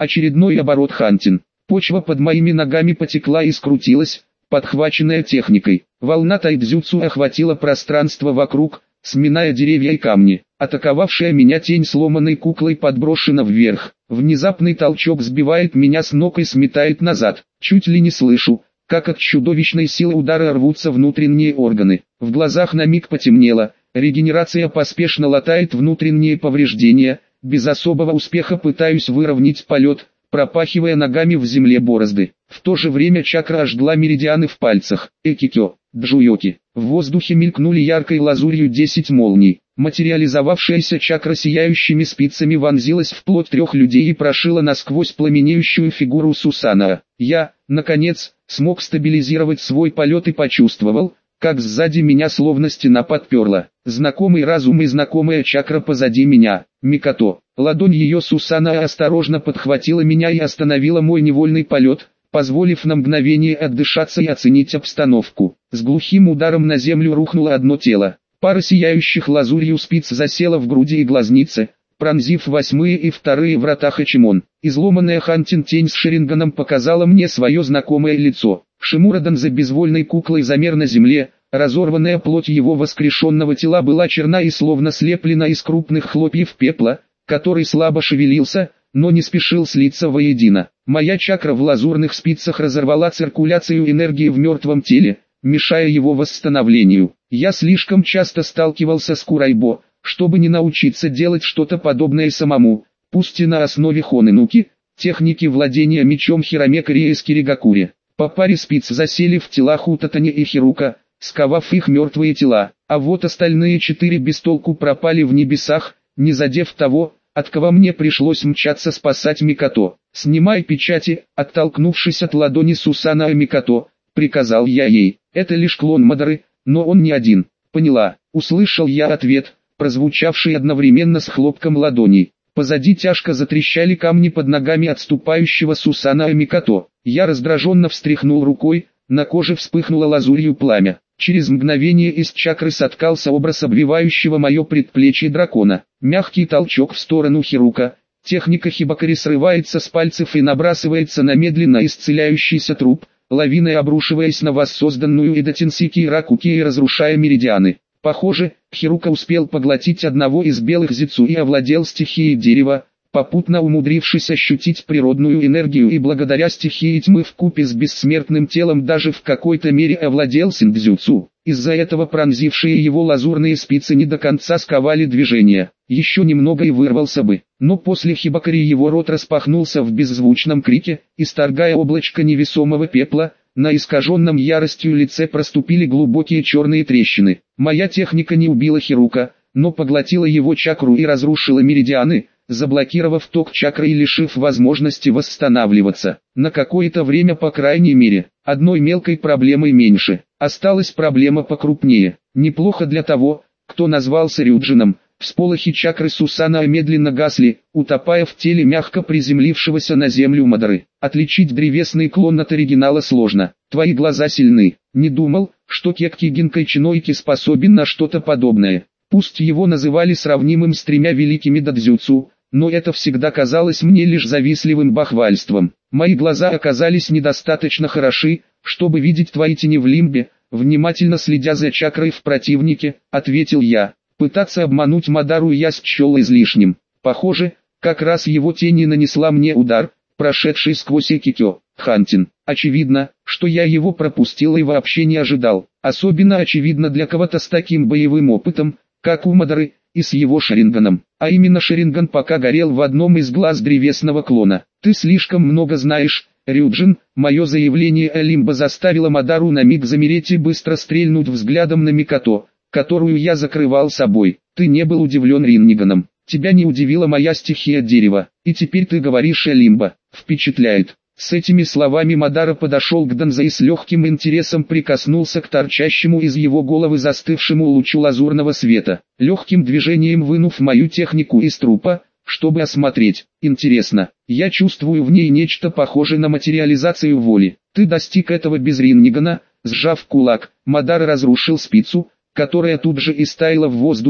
Очередной оборот Хантин. Почва под моими ногами потекла и скрутилась, подхваченная техникой. Волна тайцзюцу охватила пространство вокруг, сминая деревья и камни. Атаковавшая меня тень сломанной куклой подброшена вверх. Внезапный толчок сбивает меня с ног и сметает назад. Чуть ли не слышу, как от чудовищной силы удара рвутся внутренние органы. В глазах на миг потемнело, регенерация поспешно латает внутренние повреждения. Без особого успеха пытаюсь выровнять полет, пропахивая ногами в земле борозды. В то же время чакра ожгла меридианы в пальцах. Экикё, джуёки. В воздухе мелькнули яркой лазурью десять молний. Материализовавшаяся чакра сияющими спицами вонзилась в плоть трех людей и прошила насквозь пламенеющую фигуру Сусанаа. Я, наконец, смог стабилизировать свой полет и почувствовал, как сзади меня словно стена подперла. Знакомый разум и знакомая чакра позади меня. Микото. Ладонь ее Сусанаа осторожно подхватила меня и остановила мой невольный полет, позволив на мгновение отдышаться и оценить обстановку. С глухим ударом на землю рухнуло одно тело. Пара сияющих лазурью спиц засела в груди и глазнице, пронзив восьмые и вторые врата Хачимон. Изломанная Хантин тень с Шаринганом показала мне свое знакомое лицо. Шимурадан за безвольной куклой замер на земле, разорванная плоть его воскрешенного тела была черна и словно слеплена из крупных хлопьев пепла, который слабо шевелился, но не спешил слиться воедино. Моя чакра в лазурных спицах разорвала циркуляцию энергии в мертвом теле, мешая его восстановлению. Я слишком часто сталкивался с Курайбо, чтобы не научиться делать что-то подобное самому, пусть и на основе Хоненуки, техники владения мечом Хирамекари и Скиригакури. По паре спиц засели в телах Утатани и Хирука, сковав их мертвые тела, а вот остальные четыре без толку пропали в небесах, не задев того, от кого мне пришлось мчаться спасать Микото. «Снимай печати», оттолкнувшись от ладони Сусанаа Микото, приказал я ей. «Это лишь клон Мадары, но он не один». «Поняла», услышал я ответ, прозвучавший одновременно с хлопком ладоней. Позади тяжко затрещали камни под ногами отступающего Сусанаа Микото. Я раздраженно встряхнул рукой, на коже вспыхнуло лазурью пламя. Через мгновение из чакры соткался образ обвивающего мое предплечье дракона. Мягкий толчок в сторону Хирука. Техника Хибакари срывается с пальцев и набрасывается на медленно исцеляющийся труп, лавиной обрушиваясь на воссозданную Идатинсики и Ракуки и разрушая меридианы. Похоже, Хирука успел поглотить одного из белых зицу и овладел стихией дерева, попутно умудрившись ощутить природную энергию и благодаря стихии тьмы вкупе с бессмертным телом даже в какой-то мере овладел синдзюцу. Из-за этого пронзившие его лазурные спицы не до конца сковали движение. Еще немного и вырвался бы, но после Хибакари его рот распахнулся в беззвучном крике, исторгая облачко невесомого пепла. На искаженном яростью лице проступили глубокие черные трещины. Моя техника не убила Хирука, но поглотила его чакру и разрушила меридианы, заблокировав ток чакры и лишив возможности восстанавливаться. На какое-то время, по крайней мере, одной мелкой проблемой меньше. Осталась проблема покрупнее. Неплохо для того, кто назвался Рюджином. Всполохи чакры Сусанаа медленно гасли, утопая в теле мягко приземлившегося на землю Мадары. Отличить древесный клон от оригинала сложно. Твои глаза сильны. Не думал, что Кекки Гинкай Чинойки способен на что-то подобное. Пусть его называли сравнимым с тремя великими додзюцу, но это всегда казалось мне лишь завистливым бахвальством. Мои глаза оказались недостаточно хороши, чтобы видеть твои тени в лимбе, внимательно следя за чакрой в противнике, ответил я. Пытаться обмануть Мадару я счел излишним. Похоже, как раз его тень и нанесла мне удар, прошедший сквозь Экикё, Хантин. Очевидно, что я его пропустил и вообще не ожидал. Особенно очевидно для кого-то с таким боевым опытом, как у Мадары, и с его Шаринганом. А именно Шаринган пока горел в одном из глаз древесного клона. Ты слишком много знаешь, Рюджин. Мое заявление о Лимбо заставило Мадару на миг замереть и быстро стрельнуть взглядом на Микото, которую я закрывал собой. Ты не был удивлен Ринниганом. Тебя не удивила моя стихия дерева. И теперь ты говоришь о Лимбо. Впечатляет. С этими словами Мадара подошел к Данзе и с легким интересом прикоснулся к торчащему из его головы застывшему лучу лазурного света, легким движением вынув мою технику из трупа, чтобы осмотреть. Интересно, я чувствую в ней нечто похожее на материализацию воли. Ты достиг этого без Риннигана. Сжав кулак, Мадара разрушил спицу, которая тут же истаяла в воздухе,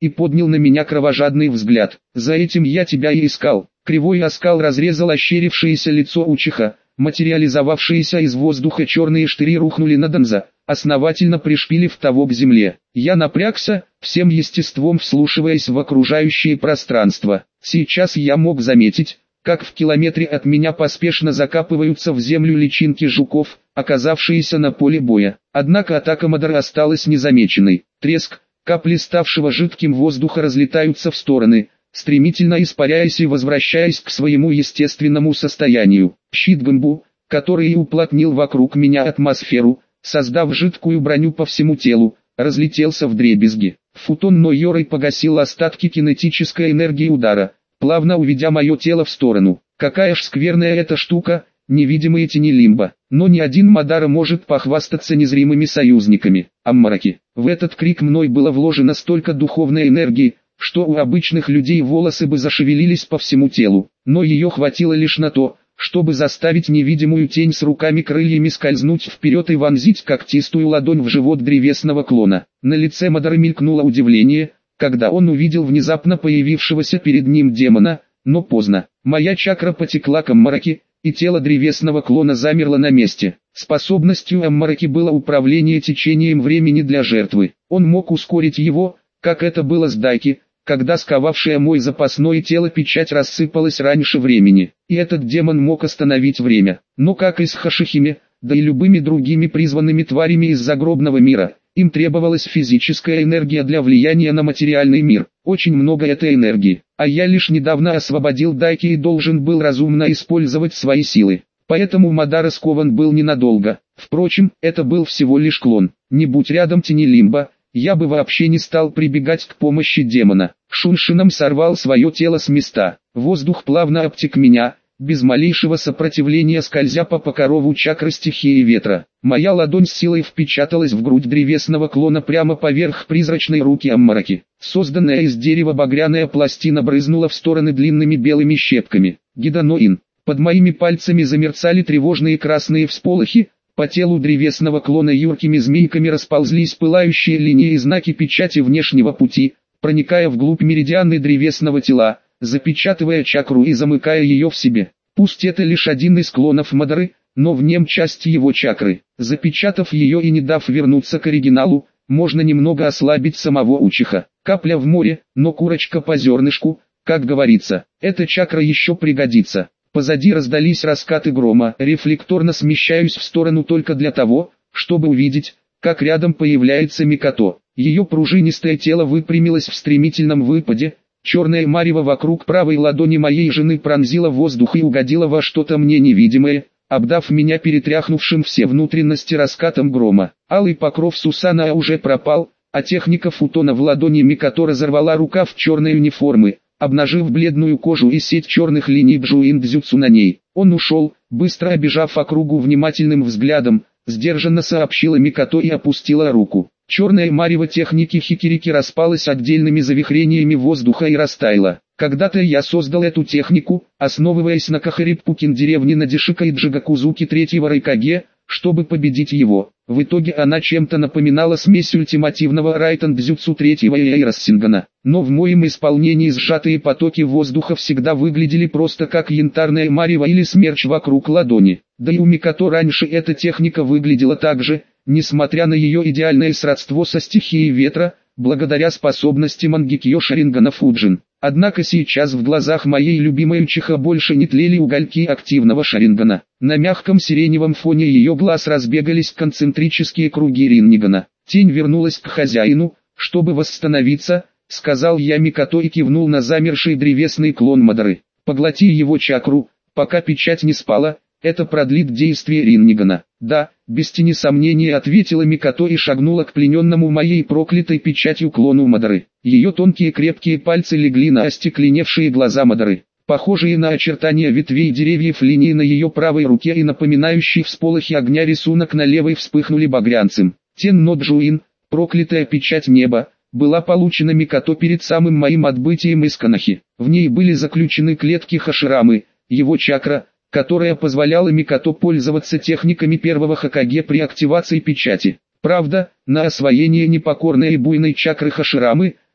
и поднял на меня кровожадный взгляд. «За этим я тебя и искал». Кривой оскал разрезал ощерившееся лицо Учиха, материализовавшиеся из воздуха черные штыри рухнули на Донза, основательно пришпилив того к земле. Я напрягся, всем естеством вслушиваясь в окружающее пространство. Сейчас я мог заметить, как в километре от меня поспешно закапываются в землю личинки жуков, оказавшиеся на поле боя. Однако атака Мадара осталась незамеченной. Треск, капли ставшего жидким воздуха разлетаются в стороны, стремительно испаряясь и возвращаясь к своему естественному состоянию. Щит Гэмбу, который и уплотнил вокруг меня атмосферу, создав жидкую броню по всему телу, разлетелся вдребезги. Футон Нойорой погасил остатки кинетической энергии удара, плавно уведя мое тело в сторону. Какая ж скверная эта штука, невидимые тени лимба. Но ни один Мадара может похвастаться незримыми союзниками. Аммараки. В этот крик мной было вложено столько духовной энергии, что у обычных людей волосы бы зашевелились по всему телу. Но ее хватило лишь на то, чтобы заставить невидимую тень с руками-крыльями скользнуть вперед и вонзить когтистую ладонь в живот древесного клона. На лице Мадара мелькнуло удивление, когда он увидел внезапно появившегося перед ним демона, но поздно. Моя чакра потекла к Аммараки, и тело древесного клона замерло на месте. Способностью Аммараки было управление течением времени для жертвы. Он мог ускорить его, как это было с Дайки, когда сковавшая мой запасное тело печать рассыпалась раньше времени. И этот демон мог остановить время. Но как и с Хашихиме, да и любыми другими призванными тварями из загробного мира, им требовалась физическая энергия для влияния на материальный мир. Очень много этой энергии. А я лишь недавно освободил Дайки и должен был разумно использовать свои силы. Поэтому Мадара скован был ненадолго. Впрочем, это был всего лишь клон. Не будь рядом тени Лимба, я бы вообще не стал прибегать к помощи демона. Шуншином сорвал свое тело с места. Воздух плавно обтек меня, без малейшего сопротивления скользя по покрову чакры стихии ветра. Моя ладонь с силой впечаталась в грудь древесного клона прямо поверх призрачной руки Аммараки. Созданная из дерева багряная пластина брызнула в стороны длинными белыми щепками. Гиданоин. Под моими пальцами замерцали тревожные красные всполохи. По телу древесного клона юркими змейками расползлись пылающие линии и знаки печати внешнего пути, проникая вглубь меридианы древесного тела, запечатывая чакру и замыкая ее в себе. Пусть это лишь один из клонов Мадары, но в нем часть его чакры. Запечатав ее и не дав вернуться к оригиналу, можно немного ослабить самого Учиха. Капля в море, но курочка по зернышку, как говорится. Эта чакра еще пригодится. Позади раздались раскаты грома, рефлекторно смещаюсь в сторону только для того, чтобы увидеть, как рядом появляется Микото. Ее пружинистое тело выпрямилось в стремительном выпаде, черное марево вокруг правой ладони моей жены пронзило воздух и угодило во что-то мне невидимое, обдав меня перетряхнувшим все внутренности раскатом грома. Алый покров Сусана уже пропал, а техника футона в ладони Микото разорвала рукав черной униформы, обнажив бледную кожу и сеть черных линий джуин-дзюцу на ней. Он ушел, быстро обежав округу внимательным взглядом, сдержанно сообщила Микото и опустила руку. Черная марево техники Хикирики распалась отдельными завихрениями воздуха и растаяла. Когда-то я создал эту технику, основываясь на Кахариппукин деревне Надишика и Джигакузуки третьего Райкаге, чтобы победить его. В итоге она чем-то напоминала смесь ультимативного райтан-дзюцу третьего Эйрассингана. Но в моем исполнении сжатые потоки воздуха всегда выглядели просто как янтарное марево или смерч вокруг ладони. Да и у Микото раньше эта техника выглядела так же, несмотря на ее идеальное сродство со стихией ветра, благодаря способности Мангекьё Шарингана Фуджин. Однако сейчас в глазах моей любимой Учиха больше не тлели угольки активного Шарингана. На мягком сиреневом фоне ее глаз разбегались концентрические круги Рингана. Тень вернулась к хозяину, чтобы восстановиться, сказал я Микото и кивнул на замерший древесный клон Мадары. Поглоти его чакру, пока печать не спала, это продлит действие Рингана. Да, без тени сомнения ответила Микото и шагнула к плененному моей проклятой печатью клону Мадары. Ее тонкие крепкие пальцы легли на остекленевшие глаза Мадары. Похожие на очертания ветвей деревьев линии на ее правой руке и напоминающий всполохи огня рисунок на левой вспыхнули багрянцем. Тенно Джуин, проклятая печать неба, была получена Микото перед самым моим отбытием из Канахи. В ней были заключены клетки Хаширамы, его чакра, которая позволяла Микото пользоваться техниками первого Хокаге при активации печати. Правда, на освоение непокорной и буйной чакры Хаширамы,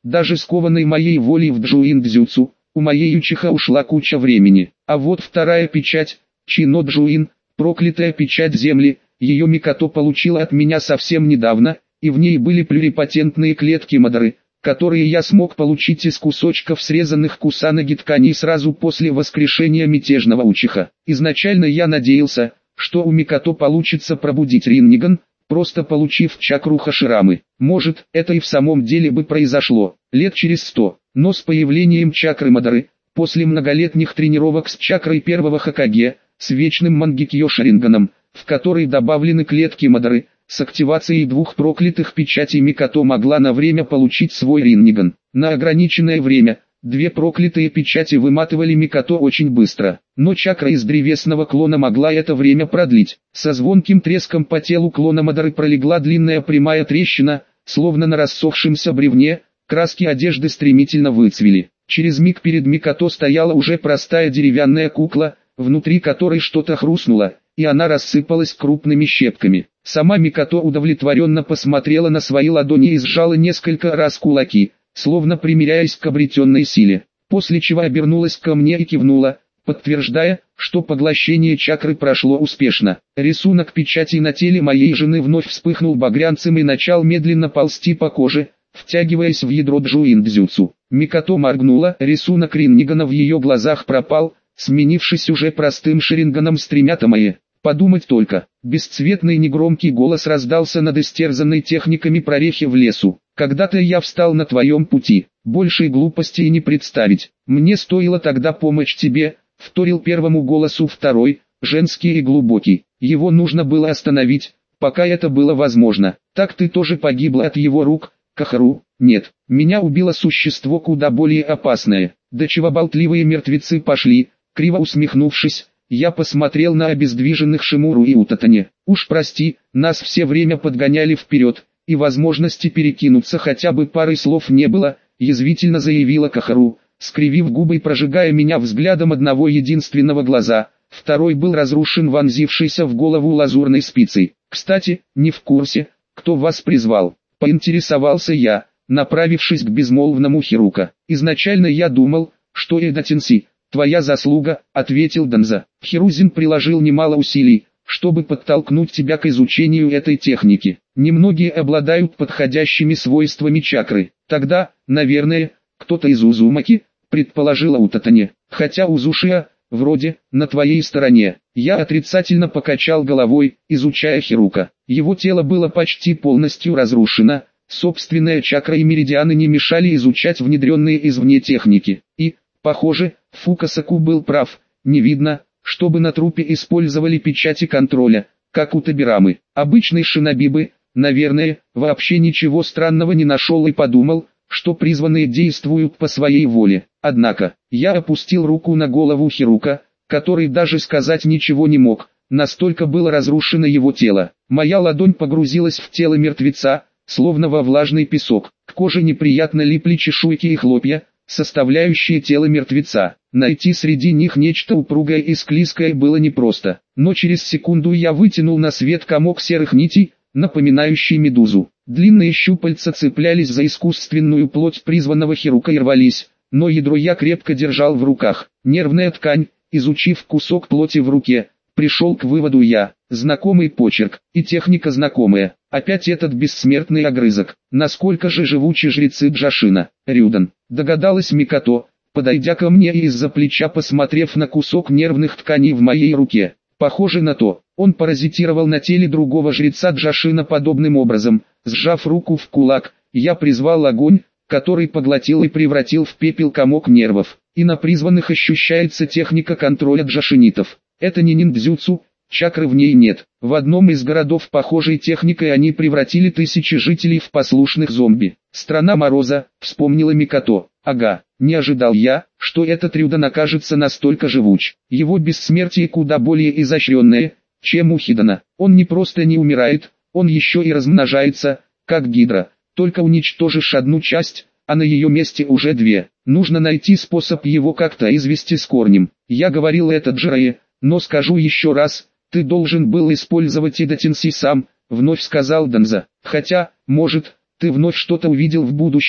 Даже скованной моей волей в Джуин-дзюцу, у моей учиха ушла куча времени. А вот вторая печать, Чино Джуин, проклятая печать земли, ее Микото получила от меня совсем недавно, и в ней были плюрипатентные клетки Мадары, которые я смог получить из кусочков срезанных кусанаги тканей сразу после воскрешения мятежного учиха. Изначально я надеялся, что у Микото получится пробудить Ринниган, просто получив чакру Хаширамы. Может, это и в самом деле бы произошло, лет через сто, но с появлением чакры Мадары, после многолетних тренировок с чакрой первого Хокаге, с вечным Мангекьё Шаринганом, в который добавлены клетки Мадары, с активацией двух проклятых печатей Микото могла на время получить свой Ринниган. На ограниченное время, две проклятые печати выматывали Микото очень быстро, но чакра из древесного клона могла это время продлить. Со звонким треском по телу клона Мадары пролегла длинная прямая трещина, словно на рассохшемся бревне, краски одежды стремительно выцвели. Через миг перед Микото стояла уже простая деревянная кукла, внутри которой что-то хрустнуло, и она рассыпалась крупными щепками. Сама Микото удовлетворенно посмотрела на свои ладони и сжала несколько раз кулаки, словно примиряясь к обретенной силе, после чего обернулась ко мне и кивнула, подтверждая, что поглощение чакры прошло успешно. Рисунок печати на теле моей жены вновь вспыхнул багрянцем и начал медленно ползти по коже, втягиваясь в ядро Джуин-дзюцу. Микото моргнула, рисунок Риннигана в ее глазах пропал, сменившись уже простым Шаринганом с тремя Томае. Подумать только, бесцветный негромкий голос раздался над истерзанной техниками прорехи в лесу. Когда-то я встал на твоем пути, большей глупости и не представить. Мне стоило тогда помочь тебе, вторил первому голосу второй, женский и глубокий. Его нужно было остановить, пока это было возможно. Так ты тоже погибла от его рук, Кахару. Нет, меня убило существо куда более опасное. До чего болтливые мертвецы пошли, криво усмехнувшись. Я посмотрел на обездвиженных Шимуру и Утатане. Уж прости, нас все время подгоняли вперед, и возможности перекинуться хотя бы парой слов не было, язвительно заявила Кахару, скривив губы и прожигая меня взглядом одного единственного глаза. Второй был разрушен вонзившейся в голову лазурной спицей. Кстати, не в курсе, кто вас призвал, поинтересовался я, направившись к безмолвному Хирука. Изначально я думал, что Эда Тенси, твоя заслуга, ответил Данза. Хирузин приложил немало усилий, чтобы подтолкнуть тебя к изучению этой техники. Немногие обладают подходящими свойствами чакры. Тогда, наверное, кто-то из Узумаки, предположила Утатане. Хотя Узушия, вроде, на твоей стороне. Я отрицательно покачал головой, изучая Хирука. Его тело было почти полностью разрушено. Собственная чакра и меридианы не мешали изучать внедренные извне техники. И, похоже, Фукасаку был прав, не видно, чтобы на трупе использовали печати контроля, как у Табирамы. Обычный шиноби бы, наверное, вообще ничего странного не нашел и подумал, что призванные действуют по своей воле. Однако, я опустил руку на голову Хирука, который даже сказать ничего не мог, настолько было разрушено его тело. Моя ладонь погрузилась в тело мертвеца, словно во влажный песок. К коже неприятно липли чешуйки и хлопья, составляющие тело мертвеца. Найти среди них нечто упругое и склизкое было непросто, но через секунду я вытянул на свет комок серых нитей, напоминающий медузу. Длинные щупальца цеплялись за искусственную плоть призванного Хирука и рвались, но ядро я крепко держал в руках. Нервная ткань, изучив кусок плоти в руке, пришел к выводу я. Знакомый почерк, и техника знакомая. Опять этот бессмертный огрызок. Насколько же живучи жрецы Джашина. Рюдан, догадалась Микото, подойдя ко мне и из-за плеча посмотрев на кусок нервных тканей в моей руке. Похоже на то, он паразитировал на теле другого жреца Джашина подобным образом. Сжав руку в кулак, я призвал огонь, который поглотил и превратил в пепел комок нервов. И на призванных ощущается техника контроля джашинитов. Это не ниндзюцу, чакры в ней нет. В одном из городов похожей техникой они превратили тысячи жителей в послушных зомби. Страна Мороза, вспомнила Микото. Ага, не ожидал я, что этот Рюдан окажется настолько живуч. Его бессмертие куда более изощренное, чем у Хидана. Он не просто не умирает, он еще и размножается, как гидра. Только уничтожишь одну часть, а на ее месте уже две. Нужно найти способ его как-то извести с корнем. Я говорил это Джирае, но скажу еще раз, ты должен был использовать Идатинси сам, вновь сказал Данза. Хотя, может, ты вновь что-то увидел в будущем,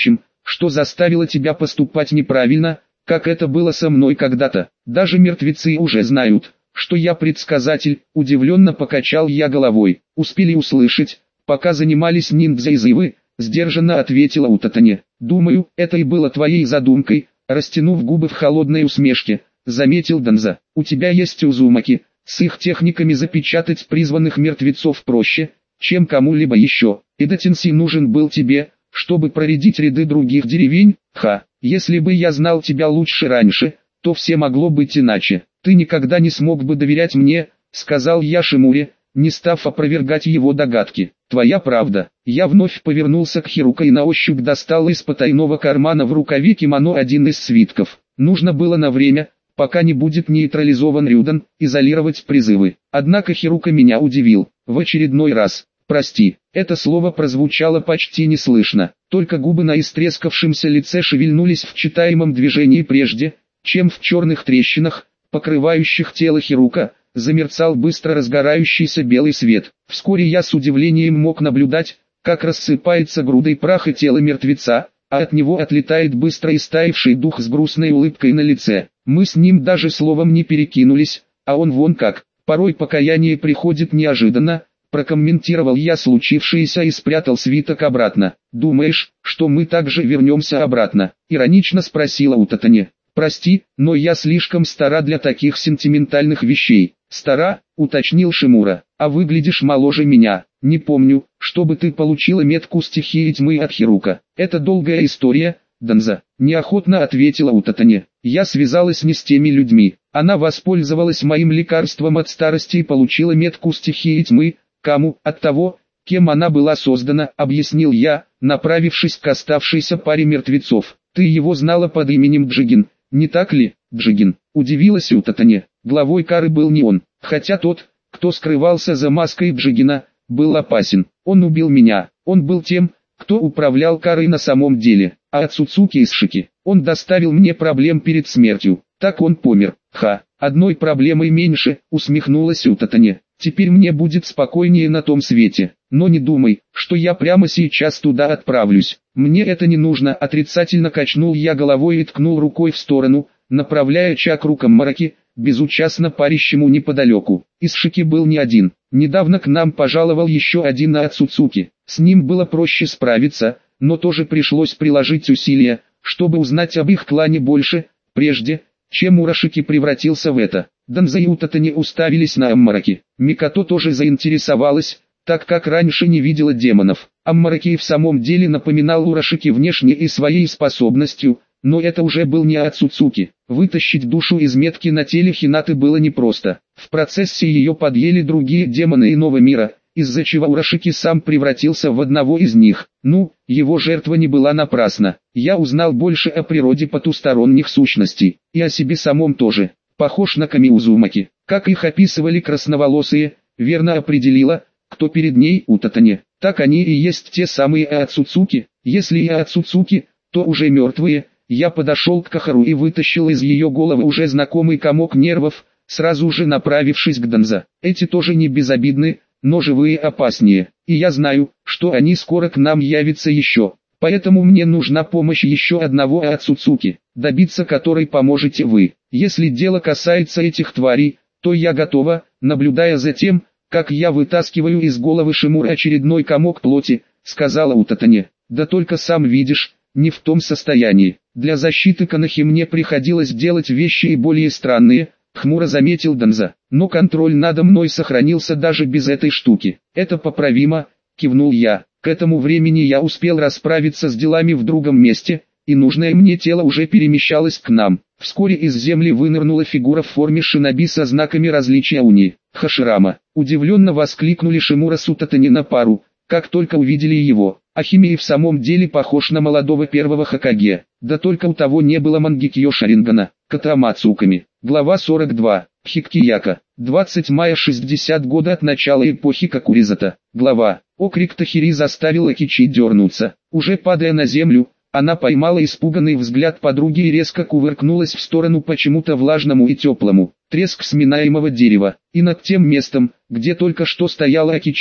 что заставило тебя поступать неправильно, как это было со мной когда-то. Даже мертвецы уже знают, что я предсказатель. Удивленно покачал я головой. Успели услышать, пока занимались ниндзя-изывы, сдержанно ответила Утатане. Думаю, это и было твоей задумкой, растянув губы в холодной усмешке, заметил Данза. У тебя есть узумаки, с их техниками запечатать призванных мертвецов проще, чем кому-либо еще. Идатинси нужен был тебе, чтобы проредить ряды других деревень. Ха, если бы я знал тебя лучше раньше, то все могло быть иначе. Ты никогда не смог бы доверять мне, сказал я Шимуре, не став опровергать его догадки. Твоя правда. Я вновь повернулся к Хирука и на ощупь достал из потайного кармана в рукаве кимоно один из свитков. Нужно было на время, пока не будет нейтрализован Рюдан, изолировать призывы. Однако Хирука меня удивил. В очередной раз. Прости, это слово прозвучало почти неслышно. Только губы на истрескавшемся лице шевельнулись в читаемом движении прежде, чем в черных трещинах, покрывающих тело Хирука, замерцал быстро разгорающийся белый свет. Вскоре я с удивлением мог наблюдать, как рассыпается грудой праха тело мертвеца, а от него отлетает быстро истаивший дух с грустной улыбкой на лице. Мы с ним даже словом не перекинулись, а он вон как. Порой покаяние приходит неожиданно, прокомментировал я случившееся и спрятал свиток обратно. «Думаешь, что мы также вернемся обратно?» — иронично спросила Утатане. «Прости, но я слишком стара для таких сентиментальных вещей». «Стара?» — уточнил Шимура. «А выглядишь моложе меня. Не помню, чтобы ты получила метку стихии тьмы от Хирука. Это долгая история, Данза», — неохотно ответила Утатане. «Я связалась не с теми людьми. Она воспользовалась моим лекарством от старости и получила метку стихии тьмы. Кому? От того, кем она была создана», — объяснил я, направившись к оставшейся паре мертвецов. «Ты его знала под именем Джигин, не так ли?» «Джигин», — удивилась Утатане. Главой кары был не он, хотя тот, кто скрывался за маской Джигина, был опасен. Он убил меня. Он был тем, кто управлял карой на самом деле. А от Цуцуки Исшики, он доставил мне проблем перед смертью. Так он помер. Ха, одной проблемой меньше, усмехнулась Утатане. Теперь мне будет спокойнее на том свете. Но не думай, что я прямо сейчас туда отправлюсь. Мне это не нужно. Отрицательно качнул я головой и ткнул рукой в сторону, направляя чакру к Аммараки, безучастно парящему неподалеку. Исшики был не один. Недавно к нам пожаловал еще один Ацуцуки. С ним было проще справиться, но тоже пришлось приложить усилия, чтобы узнать об их клане больше, прежде, чем Урашики превратился в это. Данза и Утатане уставились на Аммараки. Микото тоже заинтересовалась, так как раньше не видела демонов. Аммараки в самом деле напоминал Урашики внешне и своей способностью, но это уже был не Ацуцуки. Вытащить душу из метки на теле Хинаты было непросто. В процессе ее подъели другие демоны иного мира, из-за чего Урашики сам превратился в одного из них. Ну, его жертва не была напрасна. Я узнал больше о природе потусторонних сущностей, и о себе самом тоже. Похож на Камиузумаки. Как их описывали красноволосые, верно определила, кто перед ней Утатане. Так они и есть те самые Ацуцуки. Если и Ацуцуки, то уже мертвые. Я подошел к Кахару и вытащил из ее головы уже знакомый комок нервов, сразу же направившись к Данза. Эти тоже не безобидны, но живые опаснее. И я знаю, что они скоро к нам явятся еще. Поэтому мне нужна помощь еще одного Ацуцуки, добиться которой поможете вы. Если дело касается этих тварей, то я готова, наблюдая за тем, как я вытаскиваю из головы Шимура очередной комок плоти, сказала Утатане. Да только сам видишь, не в том состоянии. Для защиты Канахи мне приходилось делать вещи и более странные, хмуро заметил Данза. Но контроль надо мной сохранился даже без этой штуки. Это поправимо, кивнул я. К этому времени я успел расправиться с делами в другом месте, и нужное мне тело уже перемещалось к нам. Вскоре из земли вынырнула фигура в форме шиноби со знаками различия уни. Хаширама. Удивленно воскликнули Шимура с Утатане на пару, как только увидели его. Ахиме и в самом деле похож на молодого первого Хокаге. Да только у того не было Мангекьё Шарингана. Катамацуками. Глава сорок два. Хиккияка. двадцать мая шестьдесят года от начала эпохи Какуризата. Глава. Окрик Тахири заставил Акичи дернуться. Уже падая на землю, она поймала испуганный взгляд подруги и резко кувыркнулась в сторону почему-то влажному и теплому. Треск сминаемого дерева. И над тем местом, где только что стояла Акичи,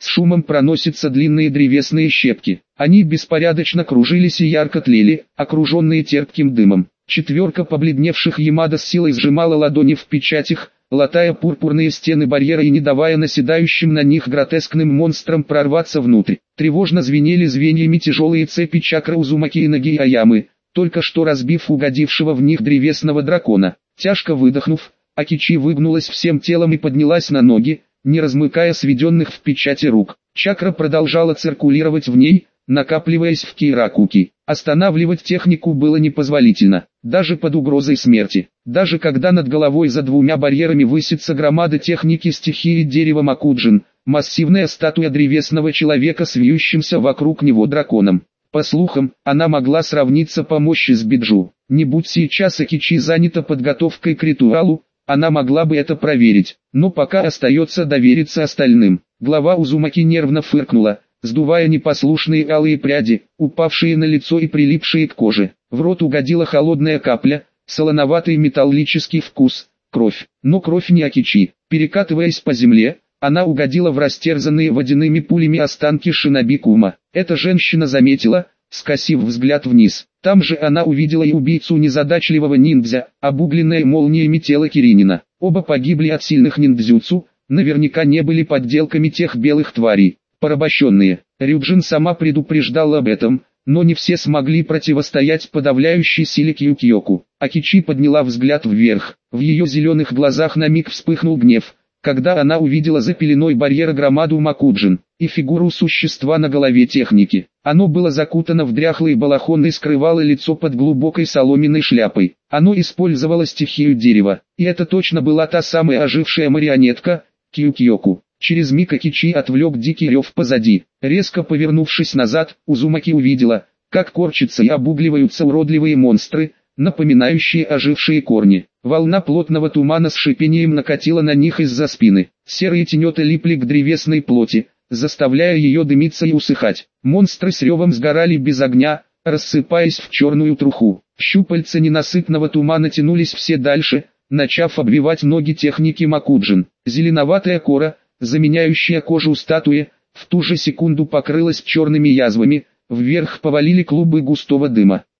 С шумом проносятся длинные древесные щепки. Они беспорядочно кружились и ярко тлели, окруженные терпким дымом. Четверка побледневших Ямада с силой сжимала ладони в печатях, латая пурпурные стены барьера и не давая наседающим на них гротескным монстрам прорваться внутрь. Тревожно звенели звеньями тяжелые цепи чакры Узумаки и Наги Аямы, только что разбив угодившего в них древесного дракона. Тяжко выдохнув, Акичи выгнулась всем телом и поднялась на ноги, не размыкая сведенных в печати рук. Чакра продолжала циркулировать в ней, накапливаясь в Кейракуки. Останавливать технику было непозволительно, даже под угрозой смерти. Даже когда над головой за двумя барьерами высится громада техники стихии дерева Макуджин, массивная статуя древесного человека с вьющимся вокруг него драконом. По слухам, она могла сравниться по мощи с Биджу. Не будь сейчас Акичи занята подготовкой к ритуалу, она могла бы это проверить, но пока остается довериться остальным. Глава Узумаки нервно фыркнула, сдувая непослушные алые пряди, упавшие на лицо и прилипшие к коже. В рот угодила холодная капля, солоноватый металлический вкус, кровь. Но кровь не Акичи. Перекатываясь по земле, она угодила в растерзанные водяными пулями останки шиноби Кума. Эта женщина заметила, скосив взгляд вниз. Там же она увидела и убийцу незадачливого ниндзя, обугленное молниями тело Киринина. Оба погибли от сильных ниндзюцу, наверняка не были подделками тех белых тварей. Порабощенные. Рюджин сама предупреждала об этом, но не все смогли противостоять подавляющей силе Кьюкьёку. Акичи подняла взгляд вверх. В ее зеленых глазах на миг вспыхнул гнев, когда она увидела за пеленой барьера громаду Макуджин и фигуру существа на голове техники. Оно было закутано в дряхлый балахон и скрывало лицо под глубокой соломенной шляпой. Оно использовало стихию дерева, и это точно была та самая ожившая марионетка, Кьюкьёку. Через миг Акичи отвлек дикий рев позади. Резко повернувшись назад, Узумаки увидела, как корчатся и обугливаются уродливые монстры, напоминающие ожившие корни. Волна плотного тумана с шипением накатила на них из-за спины. Серые тенеты липли к древесной плоти, заставляя ее дымиться и усыхать. Монстры с ревом сгорали без огня, рассыпаясь в черную труху. Щупальца ненасытного тумана тянулись все дальше, начав обвивать ноги техники Макуджин. Зеленоватая кора, заменяющая кожу статуи, в ту же секунду покрылась черными язвами, вверх повалили клубы густого дыма.